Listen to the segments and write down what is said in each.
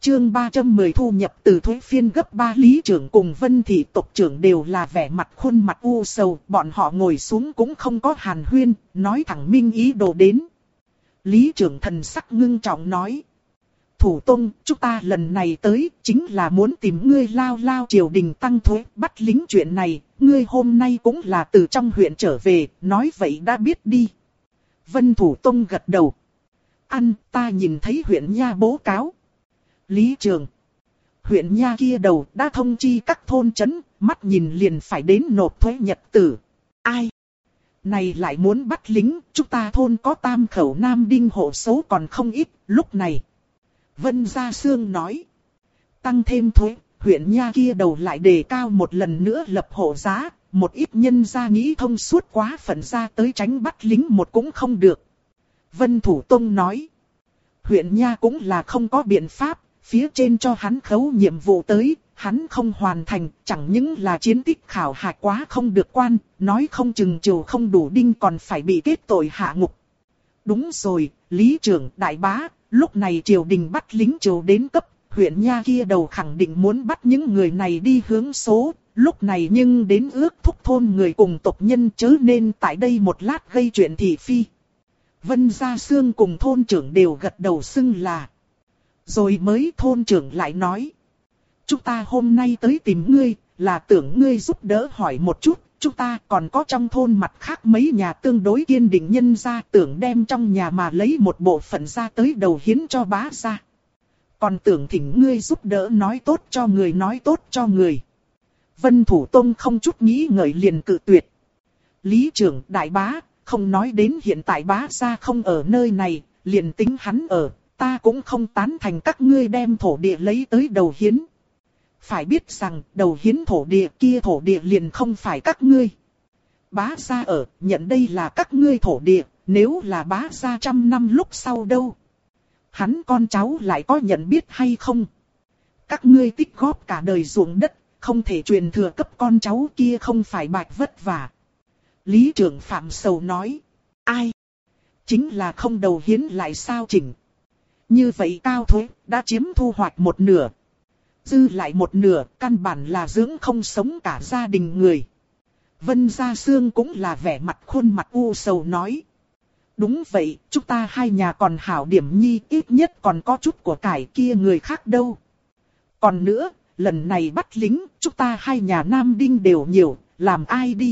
chương 310 thu nhập từ thuế phiên gấp 3. Lý trưởng cùng Vân thị tộc trưởng đều là vẻ mặt khuôn mặt u sầu, bọn họ ngồi xuống cũng không có hàn huyên, nói thẳng minh ý đồ đến. Lý trưởng thần sắc ngưng trọng nói: Thủ tông, chúng ta lần này tới chính là muốn tìm ngươi lao triều đình tăng thuế bắt lính chuyện này, ngươi hôm nay cũng là từ trong huyện trở về, nói vậy đã biết đi. Vân thủ tông gật đầu. Ta nhìn thấy huyện nha bố cáo. Lý trường. Huyện nha kia đầu đã thông chi các thôn trấn, mắt nhìn liền phải đến nộp thuế nhật tử. Ai? Này lại muốn bắt lính, chúng ta thôn có tam khẩu nam đinh hộ số còn không ít, lúc này. Vân Gia Sương nói. Tăng thêm thuế, huyện nha kia đầu lại đề cao một lần nữa lập hộ giá, một ít nhân gia nghĩ thông suốt quá phận ra tới tránh bắt lính một cũng không được. Vân Thủ Tông nói. Huyện nha cũng là không có biện pháp, phía trên cho hắn khấu nhiệm vụ tới, hắn không hoàn thành, chẳng những là chiến tích khảo hạch quá không được quan, nói không chừng triều không đủ đinh còn phải bị kết tội hạ ngục. Đúng rồi, Lý trưởng đại bá, lúc này triều đình bắt lính triều đến cấp, huyện nha kia đầu khẳng định muốn bắt những người này đi hướng số, lúc này nhưng đến ước thúc thôn người cùng tộc nhân chớ nên tại đây một lát gây chuyện thị phi. Vân Gia Sương cùng thôn trưởng đều gật đầu xưng là. Rồi mới thôn trưởng lại nói. Chúng ta hôm nay tới tìm ngươi, là tưởng ngươi giúp đỡ hỏi một chút. Chúng ta còn có trong thôn mặt khác mấy nhà tương đối kiên định nhân gia tưởng đem trong nhà mà lấy một bộ phận ra tới đầu hiến cho bá gia. Còn tưởng thỉnh ngươi giúp đỡ nói tốt cho người nói tốt cho người. Vân Thủ Tông không chút nghĩ ngợi liền cự tuyệt. Lý trưởng đại bá. Không nói đến hiện tại bá gia không ở nơi này, liền tính hắn ở, ta cũng không tán thành các ngươi đem thổ địa lấy tới đầu hiến. Phải biết rằng, đầu hiến thổ địa kia thổ địa liền không phải các ngươi. Bá gia ở, nhận đây là các ngươi thổ địa, nếu là bá gia 100 năm lúc sau đâu. Hắn con cháu lại có nhận biết hay không? Các ngươi tích góp cả đời ruộng đất, không thể truyền thừa cấp con cháu kia không phải bạch vất vả. Lý trưởng Phạm Sầu nói. Ai? Chính là không đầu hiến lại sao chỉnh. Như vậy cao thuế đã chiếm thu hoạch một nửa. Dư lại một nửa căn bản là dưỡng không sống cả gia đình người. Vân Gia Sương cũng là vẻ mặt khuôn mặt u sầu nói. Đúng vậy, chúng ta hai nhà còn hảo điểm nhi ít nhất còn có chút của cải kia người khác đâu. Còn nữa, lần này bắt lính, chúng ta hai nhà nam đinh đều nhiều, làm ai đi?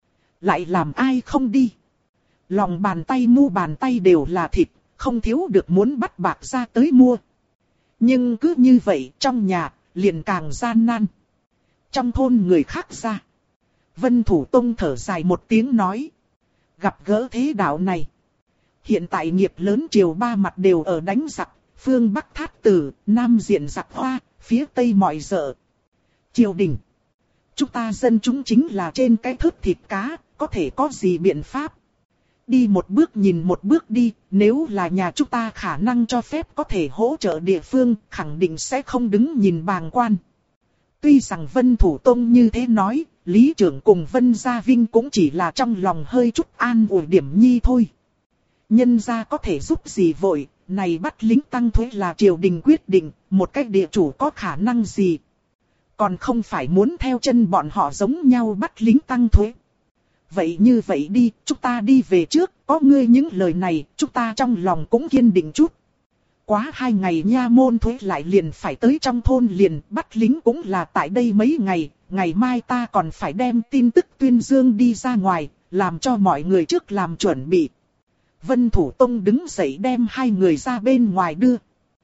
Lại làm ai không đi. Lòng bàn tay mu bàn tay đều là thịt, không thiếu được muốn bắt bạc ra tới mua. Nhưng cứ như vậy trong nhà, liền càng gian nan. Trong thôn người khác ra. Vân Thủ Tông thở dài một tiếng nói. Gặp gỡ thế đạo này. Hiện tại nghiệp lớn triều ba mặt đều ở đánh giặc, phương Bắc thát tử, Nam diện giặc hoa, phía Tây mọi dợ. Triều đình. Chúng ta dân chúng chính là trên cái thớt thịt cá, có thể có gì biện pháp. Đi một bước nhìn một bước đi, nếu là nhà chúng ta khả năng cho phép có thể hỗ trợ địa phương, khẳng định sẽ không đứng nhìn bàng quan. Tuy rằng Vân Thủ Tông như thế nói, Lý trưởng cùng Vân Gia Vinh cũng chỉ là trong lòng hơi chút an ủi điểm nhi thôi. Nhân gia có thể giúp gì vội, này bắt lính tăng thuế là triều đình quyết định, một cách địa chủ có khả năng gì. Còn không phải muốn theo chân bọn họ giống nhau bắt lính tăng thuế. Vậy như vậy đi, chúng ta đi về trước, có ngươi những lời này, chúng ta trong lòng cũng kiên định chút. Quá 2 ngày nha môn thuế lại liền phải tới trong thôn liền, bắt lính cũng là tại đây mấy ngày, ngày mai ta còn phải đem tin tức tuyên dương đi ra ngoài, làm cho mọi người trước làm chuẩn bị. Vân Thủ Tông đứng dậy đem 2 người ra bên ngoài đưa.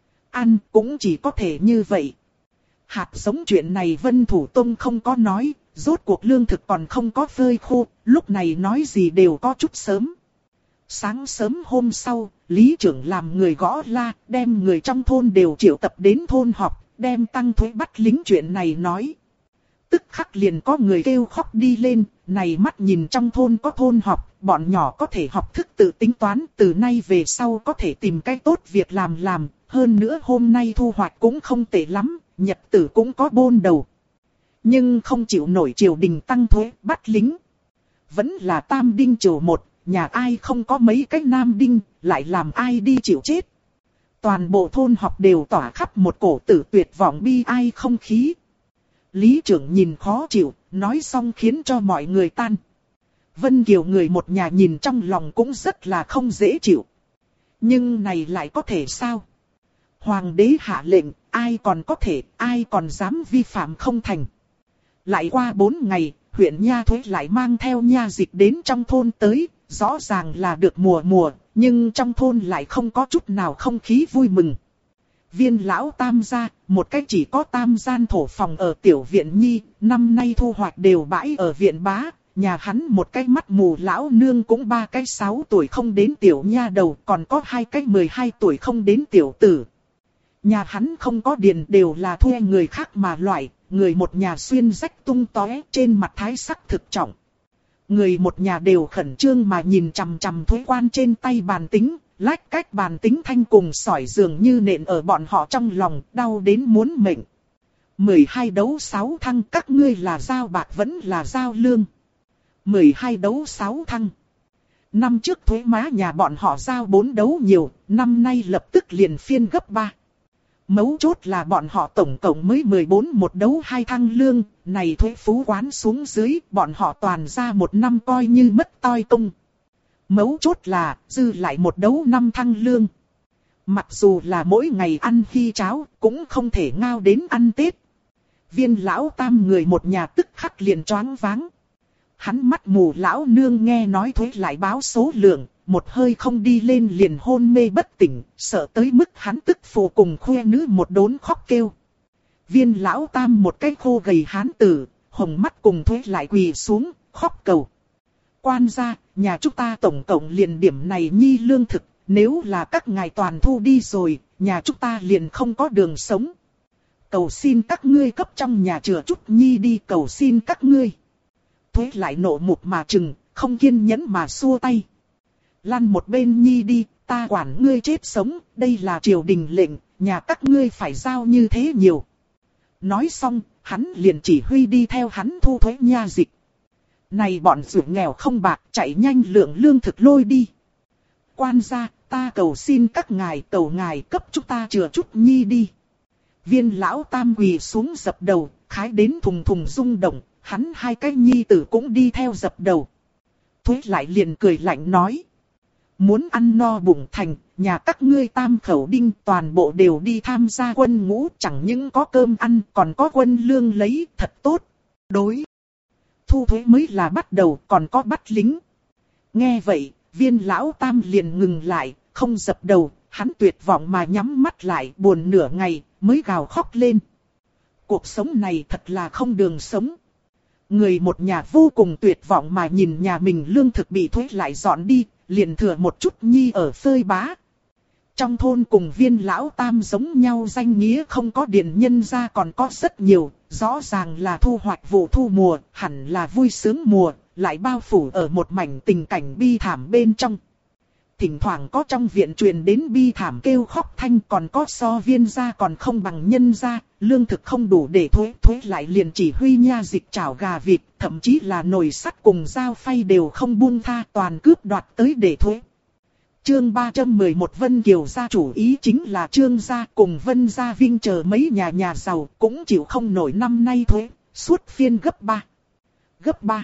Ăn cũng chỉ có thể như vậy. Hạt giống chuyện này Vân Thủ Tông không có nói, rốt cuộc lương thực còn không có phơi khô, lúc này nói gì đều có chút sớm. Sáng sớm hôm sau, Lý trưởng làm người gõ la, đem người trong thôn đều triệu tập đến thôn họp, đem tăng thuế bắt lính chuyện này nói. Tức khắc liền có người kêu khóc đi lên, này mắt nhìn trong thôn có thôn họp, bọn nhỏ có thể học thức tự tính toán, từ nay về sau có thể tìm cái tốt việc làm, hơn nữa hôm nay thu hoạch cũng không tệ lắm, nhật tử cũng có bôn đầu. Nhưng không chịu nổi triều đình tăng thuế bắt lính. Vẫn là tam đinh triều một, nhà ai không có mấy cái nam đinh, lại làm ai đi chịu chết. toàn bộ thôn học đều tỏa khắp một cổ tử tuyệt vọng bi ai không khí. Lý trưởng nhìn khó chịu, nói xong khiến cho mọi người tan. Vân Kiều người một nhà nhìn trong lòng cũng rất là không dễ chịu. Nhưng này lại có thể sao? Hoàng đế hạ lệnh, ai còn dám vi phạm không thành. Lại qua 4 ngày, huyện Nha Thuế lại mang theo nha dịch đến trong thôn tới, rõ ràng là được mùa, nhưng trong thôn lại không có chút nào không khí vui mừng. Viên lão tam gia, một cái chỉ có tam gian thổ phòng ở tiểu viện Nhi, năm nay thu hoạch đều bãi ở viện bá, nhà hắn một cái mắt mù lão nương cũng 3 cái 6 tuổi không đến tiểu nha đầu, còn có 2 cái 12 tuổi không đến tiểu tử. Nhà hắn không có điền đều là thuê người khác mà loại, người một nhà xuyên rách tung tóe, trên mặt thái sắc thực trọng. Người một nhà đều khẩn trương mà nhìn chằm chằm Thuế quan trên tay bàn tính, lách cách bàn tính thanh cùng sỏi dường như nện ở bọn họ trong lòng, đau đến muốn mệnh. 12 đấu 6 thăng, các ngươi là giao bạc vẫn là giao lương. 12 đấu 6 thăng. Năm trước Thuế má nhà bọn họ giao 4 đấu nhiều, năm nay lập tức liền phiên gấp 3. Mấu chốt là bọn họ tổng cộng mới 14 một đấu 2 thăng lương, này Thuế phú quán xuống dưới, bọn họ toàn ra một năm coi như mất toi công. Mấu chốt là, dư lại một đấu 5 thăng lương. Mặc dù là mỗi ngày ăn khi cháo, cũng không thể ngao đến ăn Tết. Viên lão tam người một nhà tức khắc liền choáng váng. Hắn mắt mù lão nương nghe nói Thuế lại báo số lượng, một hơi không đi lên liền hôn mê bất tỉnh, sợ tới mức hắn tức phụ cùng khoe nữ một đốn khóc kêu. Viên lão tam một cái khô gầy hán tử, hồng mắt cùng Thuế lại quỳ xuống, khóc cầu. Quan gia, nhà chúng ta tổng cộng liền điểm này Nhi lương thực, nếu là các ngài toàn thu đi rồi, nhà chúng ta liền không có đường sống. Cầu xin các ngươi cấp trong nhà chừa chút Nhi đi, cầu xin các ngươi. Thuế lại nộ mục mà chừng, không kiên nhẫn mà xua tay. Lăn một bên Nhi đi, ta quản ngươi chết sống, đây là triều đình lệnh, nhà các ngươi phải giao như thế nhiều. Nói xong, hắn liền chỉ huy đi theo hắn thu thuế nha dịch. Này bọn rượu nghèo không bạc, chạy nhanh lượng lương thực lôi đi. Quan gia, ta cầu xin các ngài, cầu ngài cấp chúng ta chừa chút Nhi đi. Viên lão tam quỳ xuống dập đầu, khái đến thùng thùng rung động, hắn 2 cái Nhi tử cũng đi theo dập đầu. Thuế lại liền cười lạnh nói. Muốn ăn no bụng thành, nhà các ngươi tam khẩu đinh toàn bộ đều đi tham gia quân ngũ, chẳng những có cơm ăn, còn có quân lương lấy, thật tốt. Đối. Thu thuế mới là bắt đầu, còn có bắt lính. Nghe vậy, viên lão tam liền ngừng lại, không dập đầu, hắn tuyệt vọng mà nhắm mắt lại, buồn nửa ngày, mới gào khóc lên. Cuộc sống này thật là không đường sống. Người một nhà vô cùng tuyệt vọng mà nhìn nhà mình lương thực bị thuế lại dọn đi, liền thừa một chút Nhi ở phơi bá. Trong thôn cùng viên lão tam giống nhau danh nghĩa không có điền nhân ra còn có rất nhiều, rõ ràng là thu hoạch vụ thu mùa, hẳn là vui sướng mùa, lại bao phủ ở một mảnh tình cảnh bi thảm bên trong. Thỉnh thoảng có trong viện truyền đến bi thảm kêu khóc thanh, còn có so viên gia còn không bằng nhân gia, lương thực không đủ để thuế lại liền chỉ huy nha dịch chảo gà vịt, thậm chí là nồi sắt cùng dao phay đều không buông tha, toàn cướp đoạt tới để thuế. Chương 311 Vân Kiều gia chủ ý chính là Trương gia cùng Vân gia Vinh chờ mấy nhà giàu cũng chịu không nổi năm nay thuế, suốt phiên gấp 3. Gấp 3.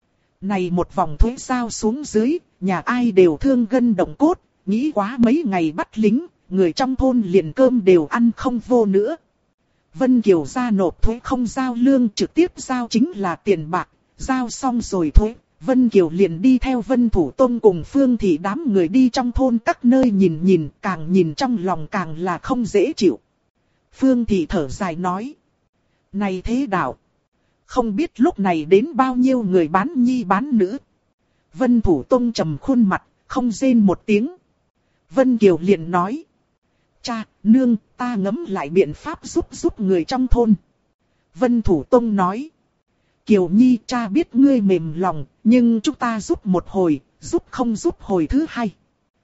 Này một vòng thuế sao xuống dưới, nhà ai đều thương gân động cốt, nghĩ quá mấy ngày bắt lính, người trong thôn liền cơm đều ăn không vô nữa. Vân Kiều gia nộp thuế không giao lương, trực tiếp giao chính là tiền bạc, giao xong rồi thuế. Vân Kiều liền đi theo Vân Thủ Tông cùng Phương Thị đám người đi trong thôn các nơi nhìn, càng nhìn trong lòng càng là không dễ chịu. Phương Thị thở dài nói. Này thế đạo, không biết lúc này đến bao nhiêu người bán nhi bán nữ. Vân Thủ Tông trầm khuôn mặt, không rên một tiếng. Vân Kiều liền nói. Cha, nương, ta ngẫm lại biện pháp giúp người trong thôn. Vân Thủ Tông nói. Kiều Nhi, cha biết ngươi mềm lòng, nhưng chúng ta giúp một hồi, giúp không giúp hồi thứ hai.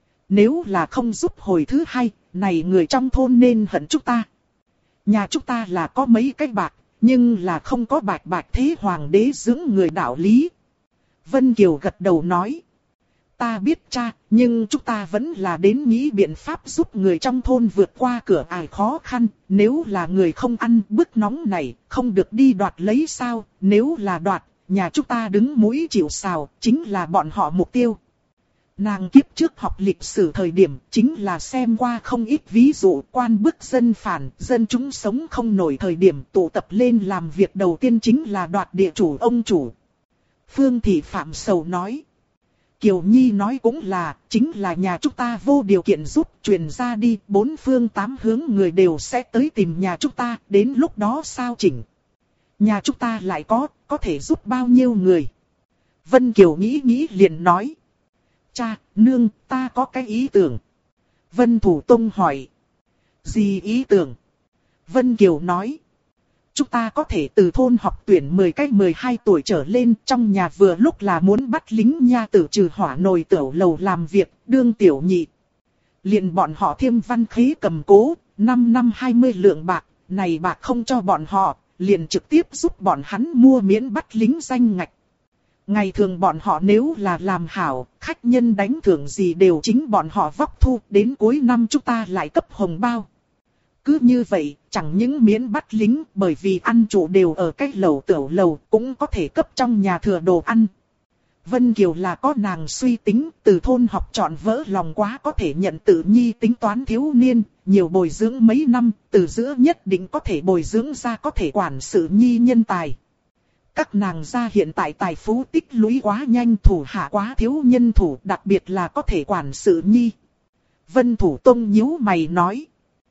Nếu là không giúp hồi thứ hai, này người trong thôn nên hận chúng ta. Nhà chúng ta là có mấy cái bạc, nhưng là không có bạc thế hoàng đế dưỡng người đạo lý. Vân Kiều gật đầu nói. Ta biết cha, nhưng chúng ta vẫn là đến nghĩ biện pháp giúp người trong thôn vượt qua cửa ải khó khăn. Nếu là người không ăn bức nóng này, không được đi đoạt lấy sao? Nếu là đoạt, nhà chúng ta đứng mũi chịu sào, chính là bọn họ mục tiêu. Nàng kiếp trước học lịch sử thời điểm, chính là xem qua không ít ví dụ quan bức dân phản, dân chúng sống không nổi thời điểm tụ tập lên làm việc đầu tiên chính là đoạt địa chủ ông chủ. Phương Thị Phạm sầu nói. Kiều Nhi nói cũng là, chính là nhà chúng ta vô điều kiện giúp truyền ra đi, 4 phương 8 hướng người đều sẽ tới tìm nhà chúng ta, đến lúc đó sao chỉnh. Nhà chúng ta lại có thể giúp bao nhiêu người. Vân Kiều nghĩ liền nói. Cha, nương, ta có cái ý tưởng. Vân Thủ Tông hỏi. Gì ý tưởng? Vân Kiều nói. Chúng ta có thể từ thôn học tuyển 10 cái 12 tuổi trở lên, trong nhà vừa lúc là muốn bắt lính nha tử trừ hỏa nồi tửu lầu làm việc, đương tiểu nhị. Liền bọn họ Thiêm Văn Khế cầm cố, 5 năm 20 lượng bạc, này bạc không cho bọn họ, liền trực tiếp giúp bọn hắn mua miễn bắt lính danh ngạch. Ngày thường bọn họ nếu là làm hảo, khách nhân đánh thưởng gì đều chính bọn họ vóc thu, đến cuối năm chúng ta lại cấp hồng bao. Cứ như vậy, chẳng những miễn bắt lính, bởi vì ăn chủ đều ở cái lầu tửu lầu, cũng có thể cấp trong nhà thừa đồ ăn. Vân Kiều là có nàng suy tính, từ thôn học chọn vỡ lòng quá có thể nhận tự nhi tính toán thiếu niên, nhiều bồi dưỡng mấy năm, từ giữa nhất định có thể bồi dưỡng ra có thể quản sự nhi nhân tài. Các nàng gia hiện tại tài phú tích lũy quá nhanh, thủ hạ quá thiếu nhân thủ, đặc biệt là có thể quản sự nhi. Vân Thủ Tông nhíu mày nói.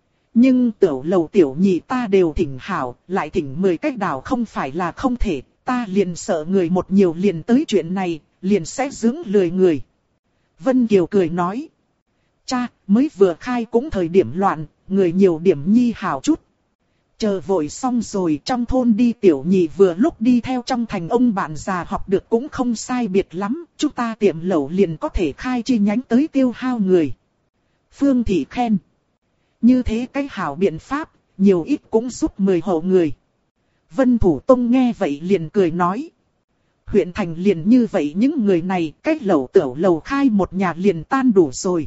Nhưng tiểu lầu tiểu nhị ta đều thỉnh hảo, lại thỉnh 10 cách đảo không phải là không thể, ta liền sợ người một nhiều liền tới chuyện này, liền sẽ dưỡng lười người. Vân Kiều cười nói. Cha, mới vừa khai cũng thời điểm loạn, người nhiều điểm nhi hảo chút. Chờ vội xong rồi trong thôn đi tiểu nhị vừa lúc đi theo trong thành ông bạn già học được cũng không sai biệt lắm, chúng ta tiệm lẩu liền có thể khai chi nhánh tới tiêu hao người. Phương Thị khen. Như thế cái hảo biện pháp, nhiều ít cũng giúp 10 hộ người. Vân Thủ Tông nghe vậy liền cười nói. Huyện thành liền như vậy những người này, cái lẩu tửu lầu khai một nhà liền tan đủ rồi.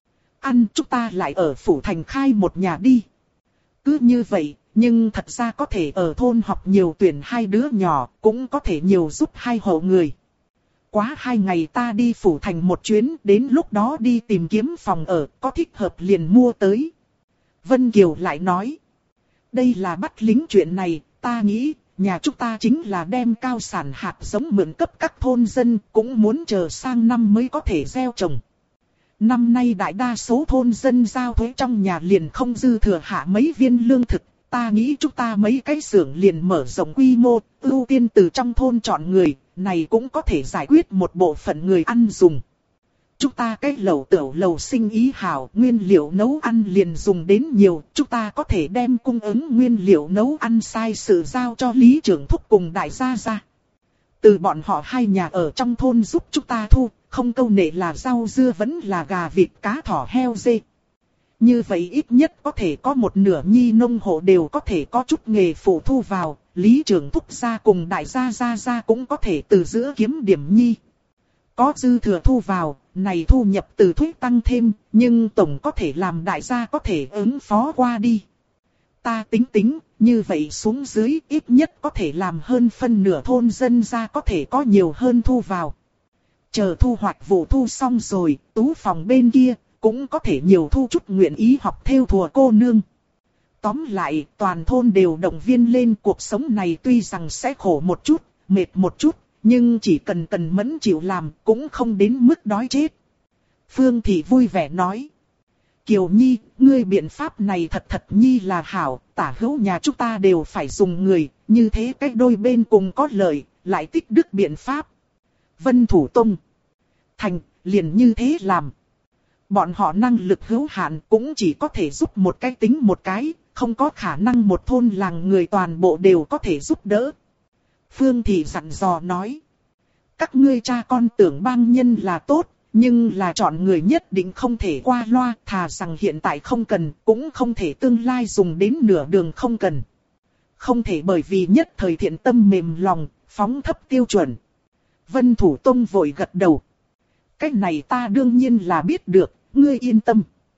Ăn chúng ta lại ở phủ thành khai một nhà đi. Cứ như vậy, nhưng thật ra có thể ở thôn học nhiều tuyển 2 đứa nhỏ, cũng có thể nhiều giúp 2 hộ người. Quá 2 ngày ta đi phủ thành một chuyến, đến lúc đó đi tìm kiếm phòng ở, có thích hợp liền mua tới. Vân Kiều lại nói. Đây là bắt lính chuyện này, ta nghĩ, nhà chúng ta chính là đem cao sản hạt giống mượn cấp các thôn dân, cũng muốn chờ sang năm mới có thể gieo trồng. Năm nay đại đa số thôn dân giao thuế trong nhà liền không dư thừa hạ mấy viên lương thực, ta nghĩ chúng ta mấy cái xưởng liền mở rộng quy mô, ưu tiên từ trong thôn chọn người, này cũng có thể giải quyết một bộ phận người ăn dùng. Chúng ta cái lẩu tửu lầu sinh ý hảo, nguyên liệu nấu ăn liền dùng đến nhiều, chúng ta có thể đem cung ứng nguyên liệu nấu ăn sai sự giao cho Lý Trưởng Thúc cùng đại gia ra. Từ bọn họ 2 nhà ở trong thôn giúp chúng ta thu, không câu nệ là rau dưa vẫn là gà vịt cá thỏ heo dê. Như vậy ít nhất có thể có một nửa nhi nông hộ đều có thể có chút nghề phụ thu vào, Lý Trưởng Thúc gia cùng đại gia gia cũng có thể từ giữa kiếm điểm nhi. Có dư thừa thu vào, này thu nhập từ thuế tăng thêm, nhưng tổng có thể làm đại gia có thể ứng phó qua đi. Ta tính, như vậy xuống dưới ít nhất có thể làm hơn phân nửa thôn dân ra có thể có nhiều hơn thu vào. Chờ thu hoạch vụ thu xong rồi, tú phòng bên kia, cũng có thể nhiều thu chút nguyện ý học theo thùa cô nương. Tóm lại, toàn thôn đều động viên lên cuộc sống này tuy rằng sẽ khổ một chút, mệt một chút, nhưng chỉ cần mẫn chịu làm cũng không đến mức đói chết. Phương Thị vui vẻ nói. Kiều Nhi, ngươi biện pháp này thật nhi là hảo, tả hữu nhà chúng ta đều phải dùng người, như thế cách đôi bên cùng có lợi, lại tích đức biện pháp. Vân Thủ Tông. Thành, liền như thế làm. Bọn họ năng lực hữu hạn cũng chỉ có thể giúp một cái tính một cái, không có khả năng một thôn làng người toàn bộ đều có thể giúp đỡ. Phương Thị dặn dò nói. Các ngươi cha con tưởng bang nhân là tốt, nhưng là chọn người nhất định không thể qua loa, thà rằng hiện tại không cần, cũng không thể tương lai dùng đến nửa đường không cần. Không thể bởi vì nhất thời thiện tâm mềm lòng, phóng thấp tiêu chuẩn. Vân Thủ Tông vội gật đầu. Cái này ta đương nhiên là biết được, ngươi yên tâm.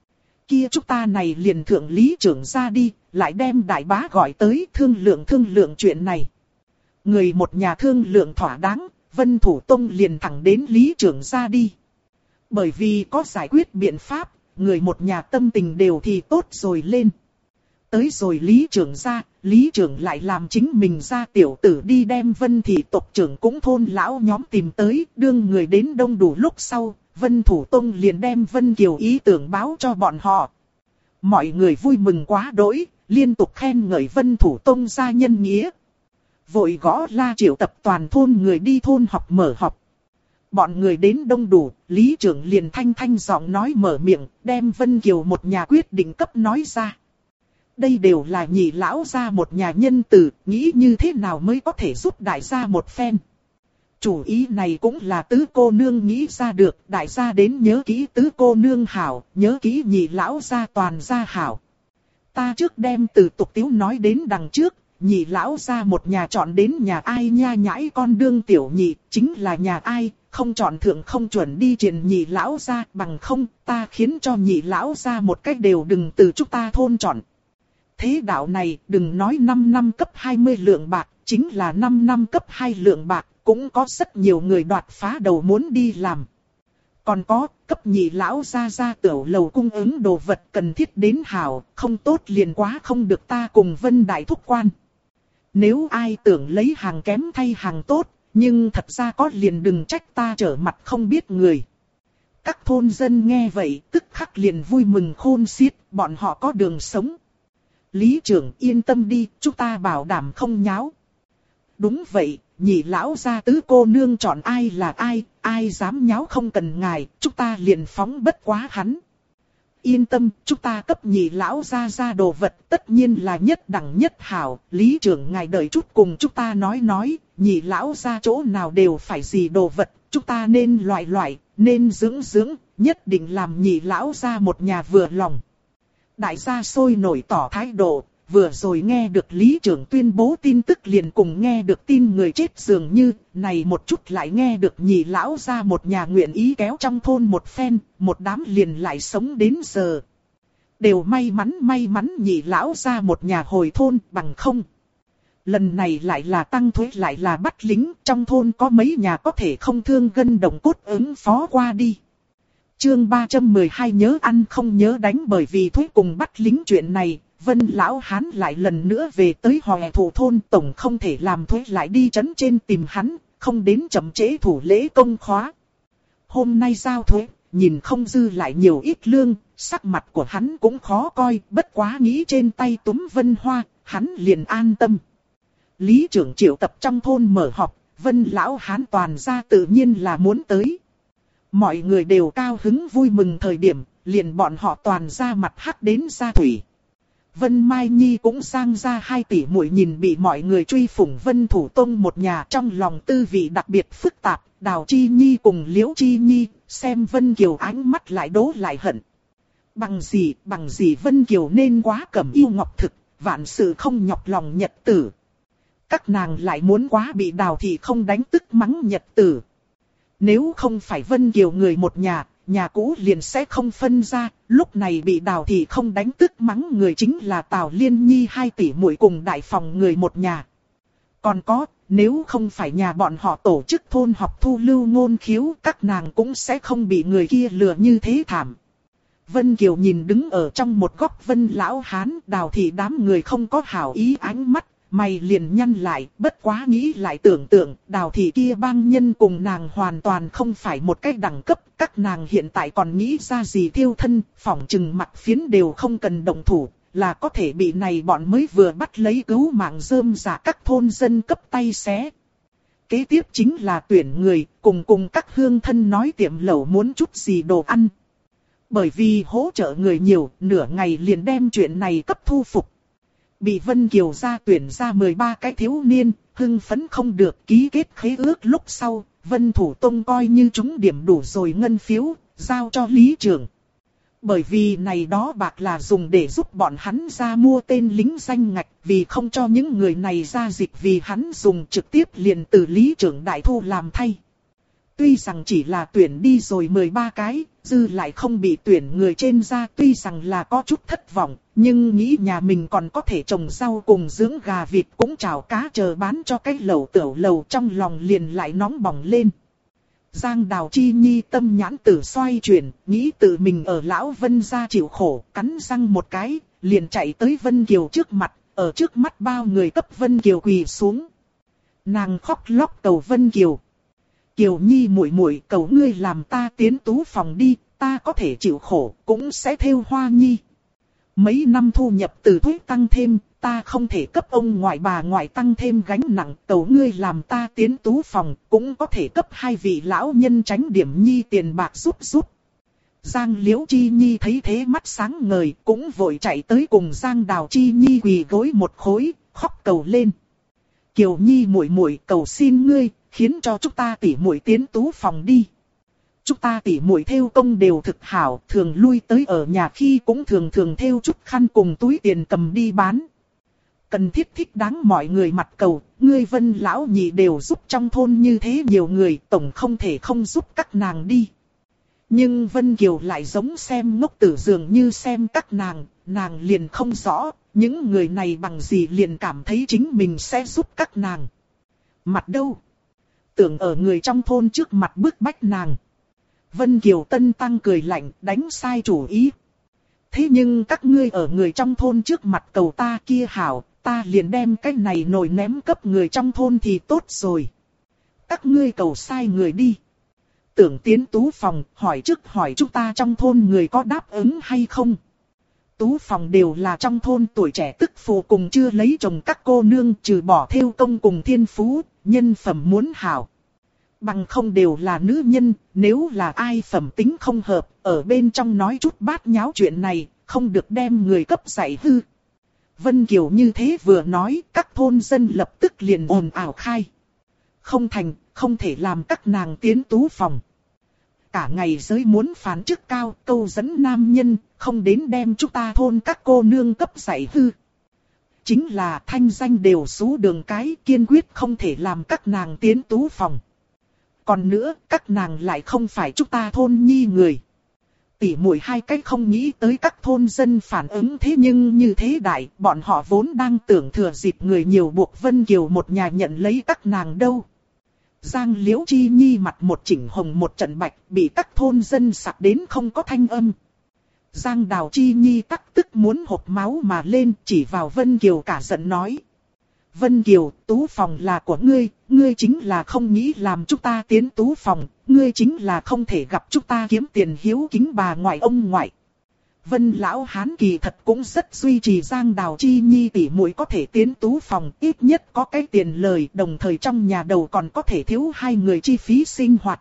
Kia chúng ta này liền thượng lý trưởng ra đi, lại đem đại bá gọi tới thương lượng chuyện này. Người một nhà thương lượng thỏa đáng, Vân Thủ Tông liền thẳng đến lý trưởng ra đi. Bởi vì có giải quyết biện pháp, người một nhà tâm tình đều thì tốt rồi lên. Tới rồi lý trưởng ra, lý trưởng lại làm chính mình ra tiểu tử đi đem Vân thị tộc trưởng cũng thôn lão nhóm tìm tới, đương người đến đông đủ lúc sau, Vân Thủ Tông liền đem Vân Kiều ý tưởng báo cho bọn họ. Mọi người vui mừng quá đỗi, liên tục khen ngợi Vân Thủ Tông gia nhân nghĩa. Vội gõ la triệu tập toàn thôn người đi thôn họp mở họp. Bọn người đến đông đủ, lý trưởng liền thanh giọng nói mở miệng, đem Vân Kiều một nhà quyết định cấp nói ra. Đây đều là nhị lão gia một nhà nhân tử, nghĩ như thế nào mới có thể giúp đại gia một phen. Chủ ý này cũng là tứ cô nương nghĩ ra được, đại gia đến nhớ kỹ tứ cô nương hảo, nhớ kỹ nhị lão gia toàn gia hảo. Ta trước đem từ tục tiếu nói đến đằng trước, nhị lão gia một nhà chọn đến nhà ai nha nhãi con đương tiểu nhị, chính là nhà ai, không chọn thượng không chuẩn đi truyền nhị lão gia, bằng không ta khiến cho nhị lão gia một cách đều đừng từ chúng ta thôn chọn. Thế đạo này đừng nói 5 năm cấp 20 lượng bạc, chính là 5 năm cấp 2 lượng bạc, cũng có rất nhiều người đoạt phá đầu muốn đi làm. Còn có, cấp nhị lão ra tiểu lầu cung ứng đồ vật cần thiết đến hảo, không tốt liền quá không được ta cùng Vân Đại Thúc quan. Nếu ai tưởng lấy hàng kém thay hàng tốt, nhưng thật ra có liền đừng trách ta trở mặt không biết người. Các thôn dân nghe vậy, tức khắc liền vui mừng khôn xiết, bọn họ có đường sống. Lý trưởng yên tâm đi, chúng ta bảo đảm không nháo. Đúng vậy, nhị lão gia tứ cô nương chọn ai là ai dám nháo không cần ngài, chúng ta liền phóng bất quá hắn. Yên tâm, chúng ta cấp nhị lão gia đồ vật tất nhiên là nhất đẳng nhất hảo, lý trưởng ngài đợi chút cùng chúng ta nói, nhị lão gia chỗ nào đều phải gì đồ vật, chúng ta nên loại, nên dưỡng, nhất định làm nhị lão gia một nhà vừa lòng. Đại gia sôi nổi tỏ thái độ, vừa rồi nghe được lý trưởng tuyên bố tin tức liền cùng nghe được tin người chết dường như, này một chút lại nghe được nhị lão gia một nhà nguyện ý kéo trong thôn một phen, một đám liền lại sống đến giờ. Đều may mắn nhị lão gia một nhà hồi thôn bằng không. Lần này lại là tăng thuế lại là bắt lính, trong thôn có mấy nhà có thể không thương gân đồng cốt ứng phó qua đi. Chương 312 nhớ ăn không nhớ đánh, bởi vì thuế cùng bắt lính chuyện này, Vân lão hán lại lần nữa về tới Hòe Thủ thôn, tổng không thể làm thuế lại đi trấn trên tìm hắn, không đến chậm trễ thủ lễ công khóa. Hôm nay giao thuế, nhìn không dư lại nhiều ít lương, sắc mặt của hắn cũng khó coi, bất quá nghĩ trên tay túm Vân Hoa, hắn liền an tâm. Lý trưởng triệu tập trong thôn mở họp, Vân lão hán toàn ra tự nhiên là muốn tới. Mọi người đều cao hứng vui mừng thời điểm, liền bọn họ toàn ra mặt hắc đến ra thủy. Vân Mai Nhi cũng sang ra 2 tỷ muội nhìn bị mọi người truy phủng Vân Thủ Tông một nhà, trong lòng tư vị đặc biệt phức tạp. Đào Chi Nhi cùng Liễu Chi Nhi, xem Vân Kiều ánh mắt lại đố lại hận. Bằng gì Vân Kiều nên quá cẩm yêu ngọc thực, vạn sự không nhọc lòng nhật tử. Các nàng lại muốn quá bị Đào thì không đánh tức mắng nhật tử. Nếu không phải Vân Kiều người một nhà cũ liền sẽ không phân ra, lúc này bị Đào thì không đánh tức mắng người chính là Tào Liên Nhi 2 tỷ muội cùng đại phòng người một nhà. Còn có, nếu không phải nhà bọn họ tổ chức thôn họp thu lưu ngôn khiếu, các nàng cũng sẽ không bị người kia lừa như thế thảm. Vân Kiều nhìn đứng ở trong một góc Vân lão hán, Đào thì đám người không có hảo ý ánh mắt. Mày liền nhăn lại, bất quá nghĩ lại tưởng tượng, Đào thị kia bang nhân cùng nàng hoàn toàn không phải một cái đẳng cấp, các nàng hiện tại còn nghĩ ra gì thiêu thân, phỏng chừng mặt phiến đều không cần động thủ, là có thể bị này bọn mới vừa bắt lấy cứu mạng rơm rả các thôn dân cấp tay xé. Kế tiếp chính là tuyển người, cùng các hương thân nói tiệm lẩu muốn chút gì đồ ăn. Bởi vì hỗ trợ người nhiều, nửa ngày liền đem chuyện này cấp thu phục. Bị Vân Kiều ra tuyển ra 13 cái thiếu niên, hưng phấn không được, ký kết khế ước lúc sau, Vân Thủ Tông coi như chúng điểm đủ rồi ngân phiếu, giao cho lý trưởng. Bởi vì này đó bạc là dùng để giúp bọn hắn ra mua tên lính danh ngạch, vì không cho những người này ra dịch vì hắn dùng trực tiếp liền từ lý trưởng đại thu làm thay. Tuy rằng chỉ là tuyển đi rồi 13 cái, dư lại không bị tuyển người trên ra, tuy rằng là có chút thất vọng, nhưng nghĩ nhà mình còn có thể trồng rau cùng dưỡng gà vịt cũng chảo cá chờ bán cho cái lẩu tiểu lầu, trong lòng liền lại nóng bỏng lên. Giang Đào Chi Nhi tâm nhãn tử xoay chuyển, nghĩ tự mình ở lão Vân gia chịu khổ, cắn răng một cái, liền chạy tới Vân Kiều trước mặt, ở trước mắt bao người cấp Vân Kiều quỳ xuống. Nàng khóc lóc cầu Vân Kiều. Kiều Nhi muội muội, cầu ngươi làm ta tiến tú phòng đi, ta có thể chịu khổ, cũng sẽ thêu hoa nhi. Mấy năm thu nhập từ thuế tăng thêm, ta không thể cấp ông ngoại bà ngoại tăng thêm gánh nặng, cầu ngươi làm ta tiến tú phòng, cũng có thể cấp hai vị lão nhân tránh điểm nhi tiền bạc giúp. Giang Liễu Chi Nhi thấy thế mắt sáng ngời, cũng vội chạy tới cùng Giang Đào Chi Nhi quỳ gối một khối, khóc cầu lên. Kiều Nhi muội muội, cầu xin ngươi, khiến cho chúng ta tỷ muội tiến tú phòng đi. Chúng ta tỷ muội thêu công đều thực hảo, thường lui tới ở nhà khi cũng thường thêu chút khăn cùng túi tiền cầm đi bán. Cần thiết thích đáng mọi người mặt cầu, ngươi Vân lão nhị đều giúp trong thôn như thế nhiều người, tổng không thể không giúp các nàng đi. Nhưng Vân Kiều lại giống xem ngốc tử dường như xem các nàng liền không rõ, những người này bằng gì liền cảm thấy chính mình sẽ giúp các nàng. Mặt đâu? Tưởng ở người trong thôn trước mặt bức bách nàng. Vân Kiều tân tăng cười lạnh, đánh sai chủ ý. Thế nhưng các ngươi ở người trong thôn trước mặt cầu ta kia hảo, ta liền đem cái này nồi ném cấp người trong thôn thì tốt rồi. Các ngươi cầu sai người đi. Tưởng tiến tú phòng, hỏi trước hỏi chúng ta trong thôn người có đáp ứng hay không. Tú phòng đều là trong thôn tuổi trẻ tức phụ cùng chưa lấy chồng các cô nương, trừ bỏ thêu công cùng thiên phú, nhân phẩm muốn hảo. Bằng không đều là nữ nhân, nếu là ai phẩm tính không hợp, ở bên trong nói chút bát nháo chuyện này, không được đem người cấp dạy hư. Vân Kiều như thế vừa nói, các thôn dân lập tức liền ồn ào khai. Không thành, không thể làm các nàng tiến tú phòng. Cả ngày giới muốn phán chức cao, câu dẫn nam nhân, không đến đem chúng ta thôn các cô nương cấp dạy hư. Chính là thanh danh đều xú đường cái, kiên quyết không thể làm các nàng tiến tú phòng. Còn nữa, các nàng lại không phải chúng ta thôn nhi người. Tỷ muội hai cách không nghĩ tới các thôn dân phản ứng thế nhưng như thế đại, bọn họ vốn đang tưởng thừa dịp người nhiều buộc Vân Kiều một nhà nhận lấy các nàng đâu. Giang Liễu Chi Nhi mặt một chỉnh hồng một trận bạch, bị các thôn dân sặc đến không có thanh âm. Giang Đào Chi Nhi tắc tức muốn hộc máu mà lên, chỉ vào Vân Kiều cả giận nói. Vân Kiều, tú phòng là của ngươi, ngươi chính là không nghĩ làm chúng ta tiến tú phòng, ngươi chính là không thể gặp chúng ta kiếm tiền hiếu kính bà ngoại ông ngoại. Vân lão hán kỳ thật cũng rất duy trì Giang Đào Chi Nhi tỷ muội có thể tiến tú phòng, ít nhất có cái tiền lời, đồng thời trong nhà đầu còn có thể thiếu hai người chi phí sinh hoạt.